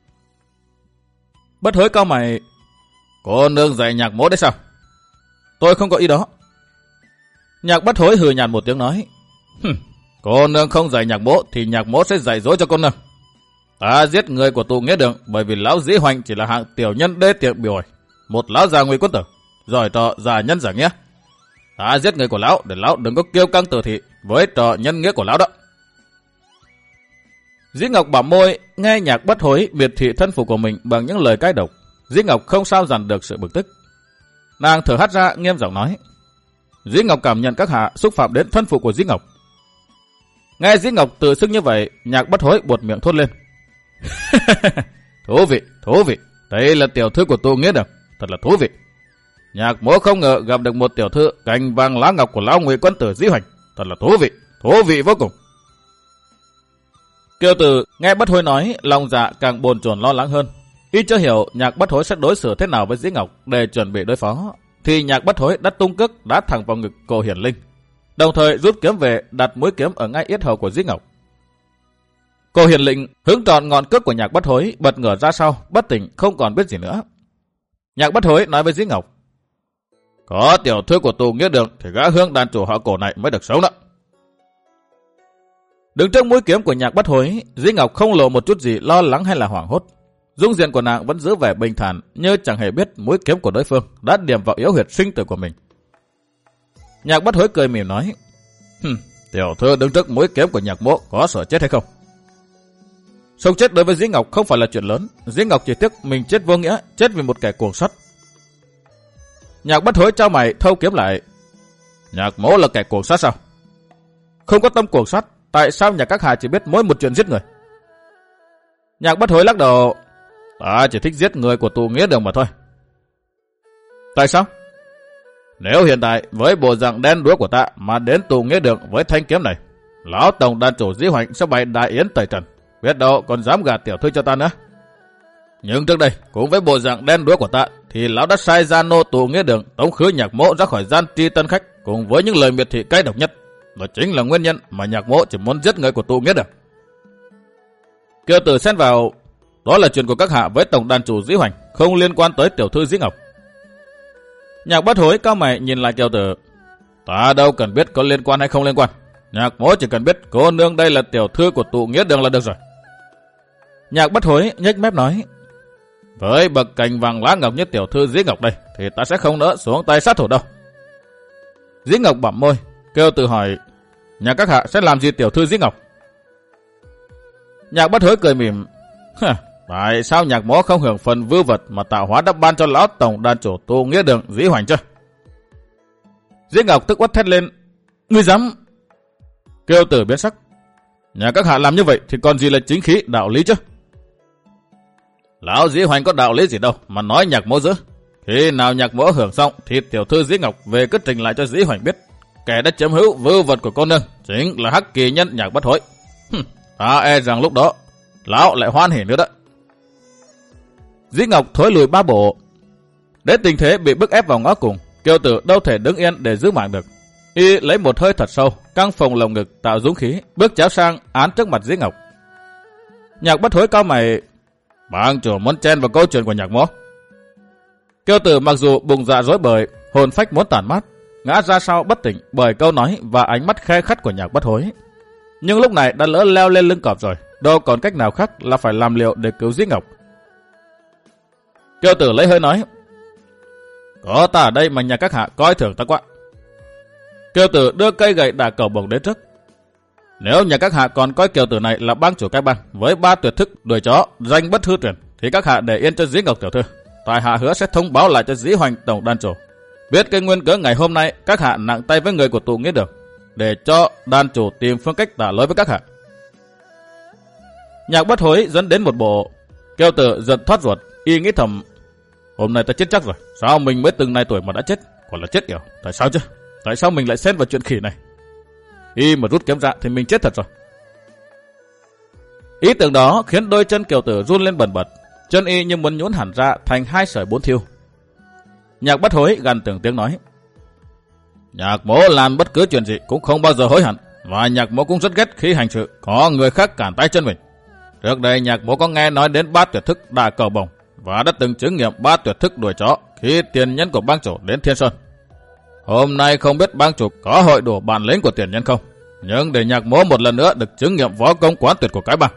Bất Hối cau mày. Cô nương dạy Nhạc Mỗ đấy sao? Tôi không có ý đó. Nhạc Bất Hối hừ nhạt một tiếng nói. Cô nương không dạy Nhạc Mỗ thì Nhạc Mỗ sẽ dạy dỗ cho cô nương. Ta giết người của tụ nghĩa đường bởi vì lão Dĩ Hoành chỉ là hạng tiểu nhân đê tiện bỉ ổi, một lão già Ngụy Quân Tử, giỏi trò giả nhân giả nghĩa. Ta giết người của lão để lão đừng có kiêu căng tự thị với trò nhân nghĩa của lão đó. Dĩ Ngọc bặm môi, nghe Nhạc Bất Hối miệt thị thân phụ của mình bằng những lời cay độc. Dĩ Ngọc không sao dằn được sự bực tức. Nàng thở hắt ra nghiêm giọng nói. Dĩ Ngọc cảm nhận các hạ xúc phạm đến thân phụ của Dĩ Ngọc. Nghe Dĩ Ngọc tự xưng như vậy, Nhạc Bất Hối buột miệng thốt lên. Thú vị, đây là tiểu thư của tụ nghĩa đường, thật là thú vị. Nhạc Mỗ không ngờ gặp được một tiểu thư cành vàng lá ngọc của lão Ngụy Quân Tử Dĩ Hoành, thật là thú vị vô cùng. Kiều Tử nghe Bất Hối nói, lòng dạ càng bồn chồn lo lắng hơn. Y chưa hiểu Nhạc Bất Hối sẽ đối xử thế nào với Dĩ Ngọc để chuẩn bị đối phó, thì Nhạc Bất Hối đã tung cước đá thẳng vào ngực Cổ Hiển Linh, đồng thời rút kiếm về đặt mũi kiếm ở ngay yết hầu của Dĩ Ngọc. Cổ Hiển Linh hướng tròn ngọn cước của Nhạc Bất Hối, bật ngửa ra sau, bất tỉnh không còn biết gì nữa. Nhạc Bất Hối nói với Dĩ Ngọc. Có tiểu thư của tụ nghĩa đường thì gã Hương đàn chủ họ Cổ này mới được sống đó. Đứng trước mũi kiếm của Nhạc Bất Hối, Dĩ Ngọc không lộ một chút gì lo lắng hay là hoảng hốt. Dung diện của nàng vẫn giữ vẻ bình thản, như chẳng hề biết mũi kiếm của đối phương đã điểm vào yếu huyệt sinh tử của mình. Nhạc Bất Hối cười mỉm nói. Tiểu thư đứng trước mũi kiếm của Nhạc Mỗ có sợ chết hay không? Sống chết đối với Dĩ Ngọc không phải là chuyện lớn. Dĩ Ngọc chỉ tiếc mình chết vô nghĩa, chết vì một kẻ cuồng sắt. Nhạc Bất Hối trao mày thâu kiếm lại. Nhạc Mỗ là kẻ cuồng sát sao? Không có tâm cuồng sát, tại sao nhà các hạ chỉ biết mỗi một chuyện giết người? Nhạc Bất Hối lắc đầu. Ta chỉ thích giết người của tụ nghĩa đường mà thôi. Tại sao? Nếu hiện tại với bộ dạng đen đúa của ta mà đến tụ nghĩa đường với thanh kiếm này, lão tổng đàn chủ Dĩ Hoành sẽ bày đại yến tẩy trần, biết đâu còn dám gạt tiểu thư cho ta nữa. Nhưng trước đây cũng với bộ dạng đen đúa của ta thì lão đã sai gia nô tụ nghĩa đường tống khứ Nhạc Mỗ ra khỏi gian tri tân khách cùng với những lời miệt thị cay độc nhất. Đó chính là nguyên nhân mà Nhạc Mỗ chỉ muốn giết người của tụ nghĩa đường. Kiều Tử xen vào. Đó là chuyện của các hạ với tổng đàn chủ Dĩ Hoành, không liên quan tới tiểu thư Dĩ Ngọc. Nhạc Bất Hối cau mày nhìn lại Kiều Tử. Ta đâu cần biết có liên quan hay không liên quan. Nhạc Mỗ chỉ cần biết cô nương đây là tiểu thư của tụ nghĩa đường là được rồi. Nhạc Bất Hối nhếch mép nói. Với bậc cành vàng lá ngọc như tiểu thư Dĩ Ngọc đây thì ta sẽ không nỡ xuống tay sát thủ đâu. Dĩ Ngọc bặm môi. Kiều Tử hỏi. Nhà các hạ sẽ làm gì tiểu thư Dĩ Ngọc? Nhạc Bất Hối cười mỉm. Tại sao Nhạc Mỗ không hưởng phần vư vật mà tạo hóa đã ban cho lão tổng đàn chủ tụ nghĩa đường Dĩ Hoành chứ? Dĩ Ngọc tức quát thét lên. Ngươi dám? Kiều Tử biến sắc. Nhà các hạ làm như vậy thì còn gì là chính khí đạo lý chứ? Lão Dĩ Hoành có đạo lý gì đâu mà nói Nhạc Mỗ giữ. Khi nào Nhạc Mỗ hưởng xong thì tiểu thư Dĩ Ngọc về cứ trình lại cho Dĩ Hoành biết kẻ đã chiếm hữu vư vật của cô nương chính là hắc kỳ nhân Nhạc Bất Hối. Ta e rằng lúc đó lão lại hoan hỉ nữa đó. Dĩ Ngọc thối lùi ba bộ. Đến tình thế bị bức ép vào ngõ cùng, Kiều Tử đâu thể đứng yên để giữ mạng được. Y lấy một hơi thật sâu, căng phồng lồng ngực tạo dũng khí, bước cháo sang án trước mặt Dĩ Ngọc. Nhạc Bất Hối cau mày. Bang chủ muốn chen vào câu chuyện của Nhạc Mỗ. Kiều Tử mặc dù bụng dạ rối bời, hồn phách muốn tản mát, ngã ra sau bất tỉnh bởi câu nói và ánh mắt khe khắt của Nhạc Bất Hối. Nhưng lúc này đã lỡ leo lên lưng cọp rồi, đâu còn cách nào khác là phải làm liều để cứu Dĩ Ngọc. Kiều Tử lấy hơi nói. Có ta ở đây mà nhà các hạ coi thường ta quá. Kiều Tử đưa cây gậy đả cầu bổng đến trước. Nếu nhà các hạ còn coi Kiều Tử này là bang chủ cái bang với 3 tuyệt thức đuổi chó danh bất hư truyền thì các hạ để yên cho Dĩ Ngọc tiểu thư. Tại hạ hứa sẽ thông báo lại cho Dĩ Hoành tổng đàn chủ biết cái nguyên cớ ngày hôm nay các hạ nặng tay với người của tụ nghĩa đường, để cho đàn chủ tìm phương cách tả lỗi với các hạ. Nhạc Bất Hối dẫn đến một bộ. Kiều Tử giật thoát ruột, y nghĩ thầm. Hôm nay ta chết chắc rồi, sao mình mới từng này tuổi mà đã chết, còn là chết kiểu. Tại sao chứ? Tại sao mình lại xen vào chuyện khỉ này? Y mà rút kiếm ra thì mình chết thật rồi. Ý tưởng đó khiến đôi chân Kiều Tử run lên bần bật, chân y như muốn nhũn hẳn ra thành 2 sợi 4 thiêu. Nhạc Bất Hối gằn từng tiếng nói. Nhạc Mỗ làm bất cứ chuyện gì cũng không bao giờ hối hận, và Nhạc Mỗ cũng rất ghét khi hành sự có người khác cản tay chân mình. Trước đây Nhạc Mỗ có nghe nói đến 3 tuyệt thức đả cầu bồng và đã từng chứng nghiệm 3 tuyệt thức đuổi chó khi tiền nhân của bang chủ đến Thiên Sơn. Hôm nay không biết bang chủ có hội đủ bản lĩnh của tiền nhân không, nhưng để Nhạc Mỗ một lần nữa được chứng nghiệm võ công quán tuyệt của cái bang.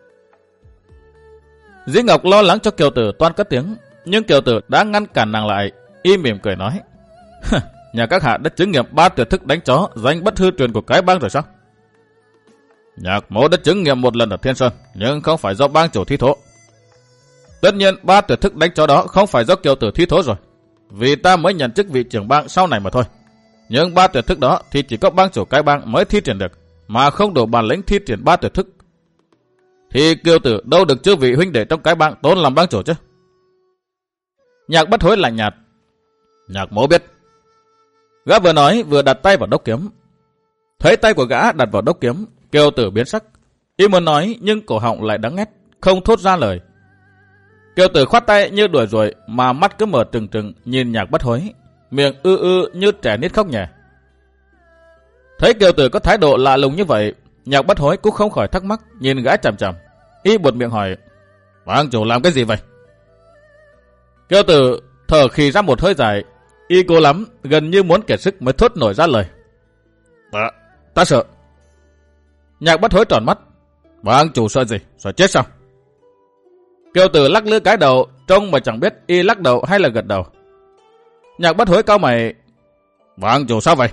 Dĩ Ngọc lo lắng cho Kiều Tử toan cất tiếng, nhưng Kiều Tử đã ngăn cản nàng lại. Y mỉm cười nói. Nhà các hạ đã chứng nghiệm 3 tuyệt thức đánh chó danh bất hư truyền của cái bang rồi sao? Nhạc Mỗ đã chứng nghiệm một lần ở Thiên Sơn, nhưng không phải do bang chủ thi thố. Tất nhiên 3 tuyệt thức đánh chó đó không phải do Kiều Tử thi thố rồi, vì ta mới nhận chức vị trưởng bang sau này mà thôi. Nhưng 3 tuyệt thức đó thì chỉ có bang chủ cái bang mới thi triển được, mà không đủ bản lĩnh thi triển 3 tuyệt thức. Thì Kiều Tử đâu được chư vị huynh đệ trong cái bang tôn làm bang chủ chứ? Nhạc Bất Hối lạnh nhạt. Nhạc Mỗ biết. Gã vừa nói vừa đặt tay vào đốc kiếm. Thấy tay của gã đặt vào đốc kiếm, Kiều Tử biến sắc. Y muốn nói nhưng cổ họng lại đắng ngắt, không thốt ra lời. Kiều Tử khoát tay như đuổi ruồi, mà mắt cứ mở trừng trừng nhìn Nhạc Bất Hối, miệng ư như trẻ nít khóc nhè. Thấy Kiều Tử có thái độ lạ lùng như vậy, Nhạc Bất Hối cũng không khỏi thắc mắc nhìn gã chằm chằm. Y buột miệng hỏi. Bang chủ làm cái gì vậy? Kiều Tử thở khì ra một hơi dài. Y cố lắm, gần như muốn kiệt sức mới thốt nổi ra lời. Ta sợ. Nhạc Bất Hối tròn mắt. Bang chủ sợ gì? Sợ chết sao? Kiều Tử lắc lư cái đầu, trông mà chẳng biết y lắc đầu hay là gật đầu. Nhạc Bất Hối cau mày. Bang chủ sao vậy?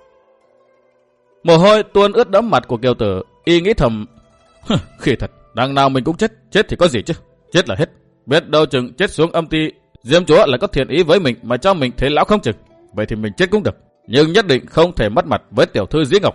Mồ hôi tuôn ướt đẫm mặt của Kiều Tử. Y nghĩ thầm. Khỉ thật, đằng nào mình cũng chết. Chết thì có gì chứ? Chết là hết. Biết đâu chừng chết xuống âm ty, Diêm Chúa lại có thiện ý với mình mà cho mình thế lão không chừng. Vậy thì mình chết cũng được, nhưng nhất định không thể mất mặt với tiểu thư Dĩ Ngọc.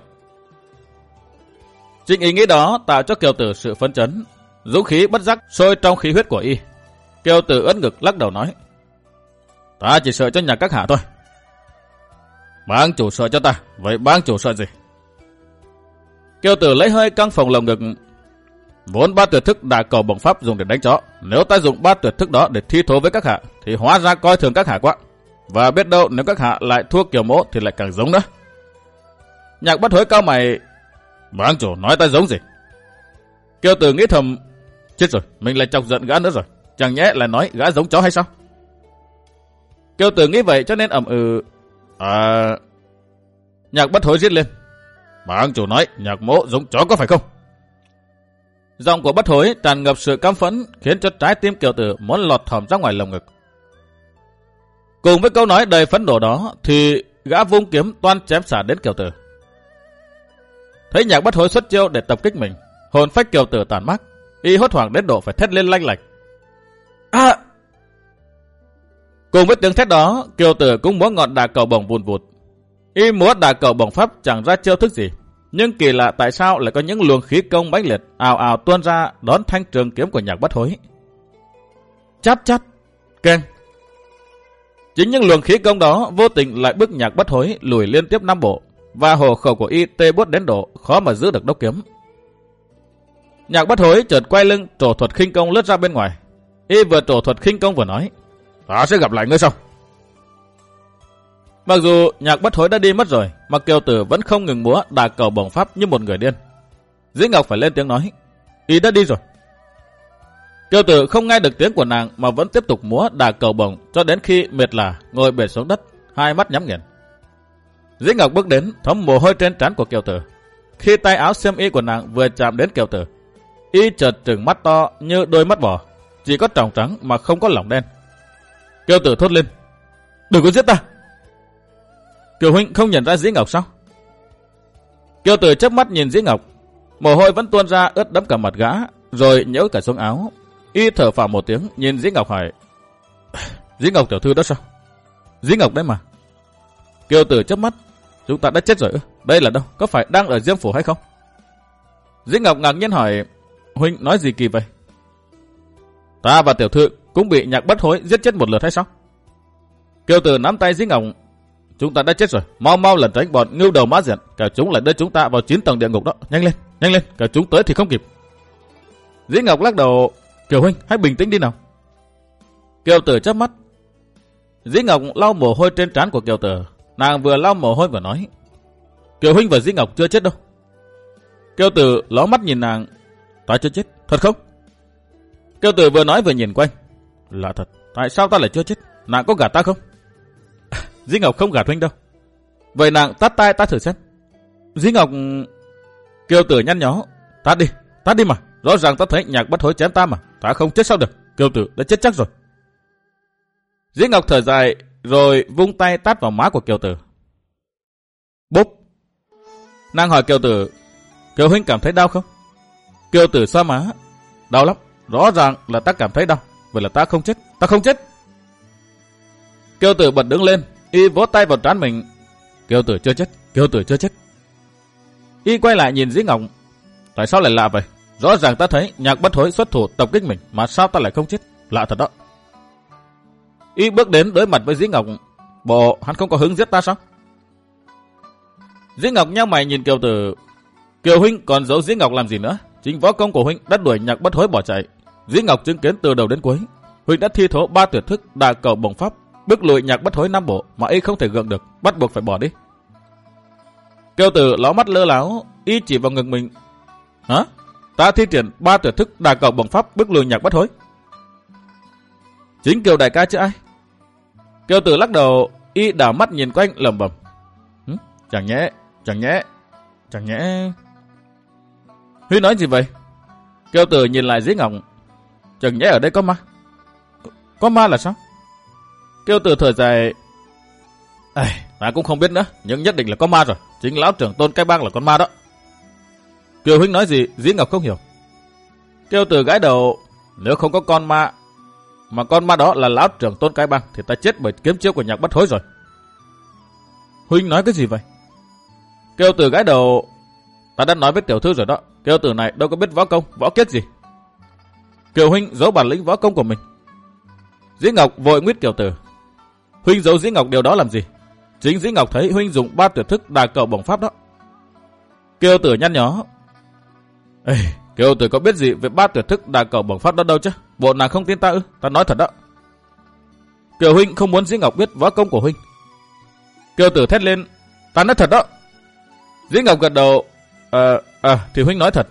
Chính ý nghĩ đó tạo cho Kiều Tử sự phấn chấn, dũng khí bất giác sôi trong khí huyết của y. Kiều Tử ưỡn ngực lắc đầu nói. Ta chỉ sợ cho nhà các hạ thôi. Bang chủ sợ cho ta, vậy bang chủ sợ gì? Kiều Tử lấy hơi căng phồng lồng ngực. Vốn 3 tuyệt thức đả cầu bổng pháp dùng để đánh chó, nếu ta dùng 3 tuyệt thức đó để thi thố với các hạ thì hóa ra coi thường các hạ quá. Và biết đâu nếu các hạ lại thua Kiều Mỗ thì lại càng giống nữa. Nhạc Bất Hối cau mày. Bang chủ nói ta giống gì? Kiều Tử nghĩ thầm. Chết rồi, mình lại chọc giận gã nữa rồi. Chẳng nhẽ lại nói gã giống chó hay sao? Kiều Tử nghĩ vậy cho nên ậm ừ. Nhạc Bất Hối giết lên. Bang chủ nói Nhạc Mỗ giống chó có phải không? Giọng của Bất Hối tràn ngập sự căm phẫn, khiến cho trái tim Kiều Tử muốn lọt thỏm ra ngoài lồng ngực. Cùng với câu nói đầy phẫn nộ đó thì gã vung kiếm toan chém xả đến Kiều Tử. Thấy Nhạc Bất Hối xuất chiêu để tập kích mình, hồn phách Kiều Tử tàn mát, y hốt hoảng đến độ phải thét lên lanh lạch. Cùng với tiếng thét đó, Kiều Tử cũng múa ngọn đà cầu bổng vùn vụt. Y múa đà cầu bổng pháp chẳng ra chiêu thức gì, nhưng kỳ lạ tại sao lại có những luồng khí công mãnh liệt ào ào tuôn ra đón thanh trường kiếm của Nhạc Bất Hối. Chát chát, keng. Chính những luồng khí công đó vô tình lại bức Nhạc Bất Hối lùi liên tiếp 5 bộ, và hổ khẩu của y tê buốt đến độ khó mà giữ được đốc kiếm. Nhạc Bất Hối chợt quay lưng trổ thuật khinh công lướt ra bên ngoài. Y vừa trổ thuật khinh công vừa nói. Ta sẽ gặp lại ngươi sau. Mặc dù Nhạc Bất Hối đã đi mất rồi, mà Kiều Tử vẫn không ngừng múa đà cầu bổng pháp như một người điên. Dĩ Ngọc phải lên tiếng nói. Y đã đi rồi. Kiều Tử không nghe được tiếng của nàng mà vẫn tiếp tục múa đà cầu bổng cho đến khi mệt lả ngồi bệt xuống đất, hai mắt nhắm nghiền. Dĩ Ngọc bước đến thấm mồ hôi trên trán của Kiều Tử. Khi tay áo xiêm y của nàng vừa chạm đến Kiều Tử, y chợt trừng mắt to như đôi mắt bò, chỉ có tròng trắng mà không có lỏng đen. Kiều Tử thốt lên. Đừng có giết ta. Kiều huynh không nhận ra Dĩ Ngọc sao? Kiều Tử chớp mắt nhìn Dĩ Ngọc, mồ hôi vẫn tuôn ra ướt đẫm cả mặt gã, rồi nhễu cả xuống áo. Y thở phào một tiếng nhìn Dĩ Ngọc hỏi. Dĩ Ngọc tiểu thư đó sao? Dĩ Ngọc đấy mà. Kiều Tử chớp mắt. Chúng ta đã chết rồi ư? Đây là đâu? Có phải đang ở Diêm Phủ hay không? Dĩ Ngọc ngạc nhiên hỏi. Huynh nói gì kỳ vậy? Ta và tiểu thư cũng bị Nhạc Bất Hối giết chết một lượt hay sao? Kiều Tử nắm tay Dĩ Ngọc. Chúng ta đã chết rồi, mau mau lẩn tránh bọn ngưu đầu mã diện, cả chúng lại đưa chúng ta vào 9 tầng địa ngục đó. Nhanh lên, cả chúng tới thì không kịp. Dĩ Ngọc lắc đầu. Kiều huynh, hãy bình tĩnh đi nào. Kiều Tử chớp mắt. Dĩ Ngọc lau mồ hôi trên trán của Kiều Tử. Nàng vừa lau mồ hôi vừa nói: Kiều huynh và Dĩ Ngọc chưa chết đâu. Kiều Tử ló mắt nhìn nàng: Ta chưa chết, thật không? Kiều Tử vừa nói vừa nhìn quanh: Lạ thật, tại sao ta lại chưa chết? Nàng có gạt ta không? Dĩ Ngọc không gạt huynh đâu. Vậy nàng tát tai ta thử xem. Dĩ Ngọc... Kiều Tử nhăn nhó: Tát đi mà. Rõ ràng ta thấy Nhạc Bất Hối chém ta mà. Ta không chết sao được, Kiều Tử đã chết chắc rồi. Dĩ Ngọc thở dài rồi vung tay tát vào má của Kiều Tử. Bốp. Nàng hỏi Kiều Tử: Kiều huynh cảm thấy đau không? Kiều Tử xoa má: Đau lắm, rõ ràng là ta cảm thấy đau. Vậy là ta không chết, ta không chết. Kiều Tử bật đứng lên, y vỗ tay vào trán mình: Kiều Tử chưa chết, Kiều Tử chưa chết. Y quay lại nhìn Dĩ Ngọc: Tại sao lại lạ vậy? Rõ ràng ta thấy Nhạc Bất Hối xuất thủ tập kích mình, mà sao ta lại không chết? Lạ thật đó. Y bước đến đối mặt với Dĩ Ngọc: Bộ hắn không có hứng giết ta sao? Dĩ Ngọc nhăn mày nhìn Kiều Tử: Kiều huynh còn giấu Dĩ Ngọc làm gì nữa? Chính võ công của huynh đã đuổi Nhạc Bất Hối bỏ chạy. Dĩ Ngọc chứng kiến từ đầu đến cuối. Huynh đã thi thố 3 tuyệt thức Đà Cầu Bổng Pháp, bức lùi Nhạc Bất Hối 5 bộ mà y không thể gượng được, bắt buộc phải bỏ đi. Kiều Tử ló mắt lơ láo, y chỉ vào ngực mình: Hả? Ta thi triển 3 tuyệt thức Đà Cầu Bổng Pháp bức lùi Nhạc Bất Hối? Chính Kiều đại ca chứ ai? Kiều Tử lắc đầu, y đảo mắt nhìn quanh lẩm bẩm: Chẳng nhẽ. Huy nói gì vậy? Kiều Tử nhìn lại Dĩ Ngọc: Chẳng nhẽ ở đây có ma? Có ma là sao? Kiều Tử thở dài: Ta cũng không biết nữa, nhưng nhất định là có ma rồi. Chính lão trưởng Tôn Cái Bang là con ma đó. Kiều huynh nói gì? Dĩ Ngọc không hiểu. Kiều Tử gãi đầu: Nếu không có con ma, mà con ma đó là lão trưởng Tôn Cái Bang, thì ta chết bởi kiếm chiêu của Nhạc Bất Hối rồi. Huynh nói cái gì vậy? Kiều Tử gãi đầu: Ta đã nói với tiểu thư rồi đó, Kiều Tử này đâu có biết võ công, võ kiết gì. Kiều huynh giấu bản lĩnh võ công của mình. Dĩ Ngọc vội nguyết Kiều Tử: Huynh giấu Dĩ Ngọc điều đó làm gì? Chính Dĩ Ngọc thấy huynh dùng 3 tuyệt thức Đà Cầu Bổng Pháp đó. Kiều Tử nhăn nhó: Kiều Tử có biết gì về 3 tuyệt thức Đà Cầu Bổng Pháp đó đâu chứ? Bộ nàng không tin ta ư? Ta nói thật đó. Kiều huynh không muốn Dĩ Ngọc biết võ công của huynh. Kiều Tử thét lên: Ta nói thật đó. Dĩ Ngọc gật đầu: Thì huynh nói thật.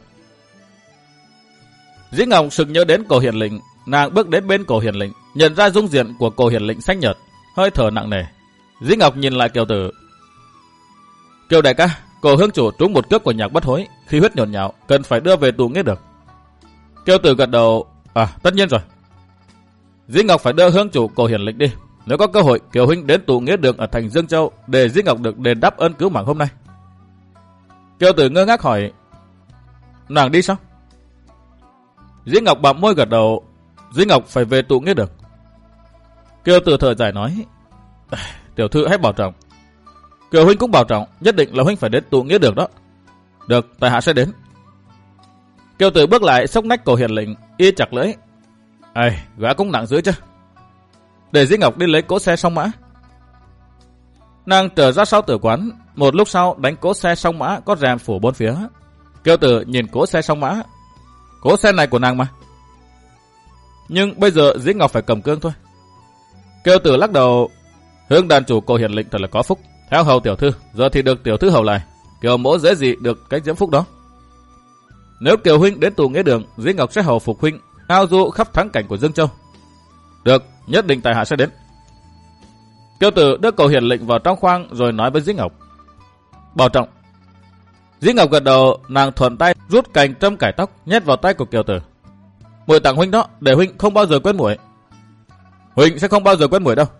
Dĩ Ngọc sực nhớ đến Cổ Hiển Lĩnh. Nàng bước đến bên Cổ Hiển Lĩnh, nhận ra dung diện của Cổ Hiển Lĩnh xanh nhợt, hơi thở nặng nề. Dĩ Ngọc nhìn lại Kiều Tử: Kiều đại ca, Cổ hương chủ trúng một cước của Nhạc Bất Hối, khí huyết nhộn nhạo, cần phải đưa về tù nghĩa được. Kiều Tử gật đầu: Tất nhiên rồi. Dĩ Ngọc phải đưa hương chủ Cổ Hiển Lĩnh đi. Nếu có cơ hội, Kiều huynh đến tù nghĩa đường ở thành Dương Châu để Dĩ Ngọc được đền đáp ơn cứu mạng hôm nay. Kiều Tử ngơ ngác hỏi: Nàng đi sao? Dĩ Ngọc bặm môi gật đầu: Dĩ Ngọc phải về tụ nghĩa được. Kiều Tử thở dài nói: Tiểu thư hãy bảo trọng. Kiều huynh cũng bảo trọng, nhất định là huynh phải đến tụ nghĩa được đó. Được, tại hạ sẽ đến. Kiều Tử bước lại xốc nách Cổ Hiển Lĩnh, y chặt lưỡi: Gã cũng nặng dữ chứ. Để Dĩ Ngọc đi lấy cỗ xe song mã. Nàng trở ra sau tử quán, một lúc sau đánh cỗ xe song mã có rèm phủ bốn phía. Kiều Tử nhìn cỗ xe song mã: Cỗ xe này của nàng mà. Nhưng bây giờ Dĩ Ngọc phải cầm cương thôi. Kiều Tử lắc đầu: Hương đàn chủ Cổ Hiển Lĩnh thật là có phúc, theo hầu tiểu thư, giờ thì được tiểu thư hầu lại. Kiều mỗ dễ gì được cái diễm phúc đó. Nếu Kiều huynh đến tù nghĩa đường, Dĩ Ngọc sẽ hầu phục huynh ngao du khắp thắng cảnh của Dương Châu. Được, nhất định tại hạ sẽ đến. Kiều Tử đưa Cổ Hiển Lĩnh vào trong khoang rồi nói với Dĩ Ngọc: Bảo trọng. Dĩ Ngọc gật đầu, nàng thuận tay rút cành trâm cải tóc nhét vào tay của Kiều Tử. Muội tặng huynh đó, để huynh không bao giờ quên muội. Huynh sẽ không bao giờ quên muội đâu.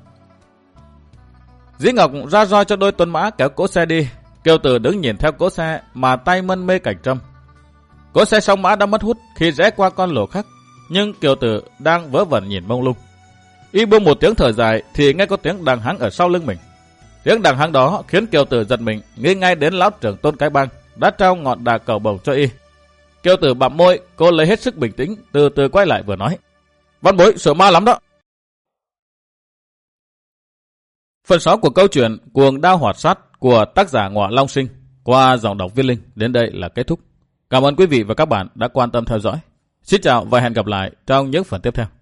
Dĩ Ngọc ra roi cho đôi tuấn mã kéo cỗ xe đi. Kiều Tử đứng nhìn theo cỗ xe mà tay mân mê cành trâm. Cỗ xe song mã đã mất hút khi rẽ qua con lỗ khác, nhưng Kiều Tử đang vớ vẩn nhìn mông lung. Y buông một tiếng thở dài thì nghe có tiếng đằng hắng ở sau lưng mình. Tiếng đằng hắng đó khiến Kiều Tử giật mình, nghĩ ngay đến lão trưởng Tôn Cái Bang đã trao ngọn đà cầu bổng cho y. Kiều Tử bặm môi, cô lấy hết sức bình tĩnh, từ từ quay lại vừa nói: Văn bối sợ ma lắm đó. Phần 6 của câu chuyện Cuồng Đao Hoạt Sát của tác giả Ngọa Long Sinh qua giọng đọc Viết Linh đến đây là kết thúc. Cảm ơn quý vị và các bạn đã quan tâm theo dõi. Xin chào và hẹn gặp lại trong những phần tiếp theo.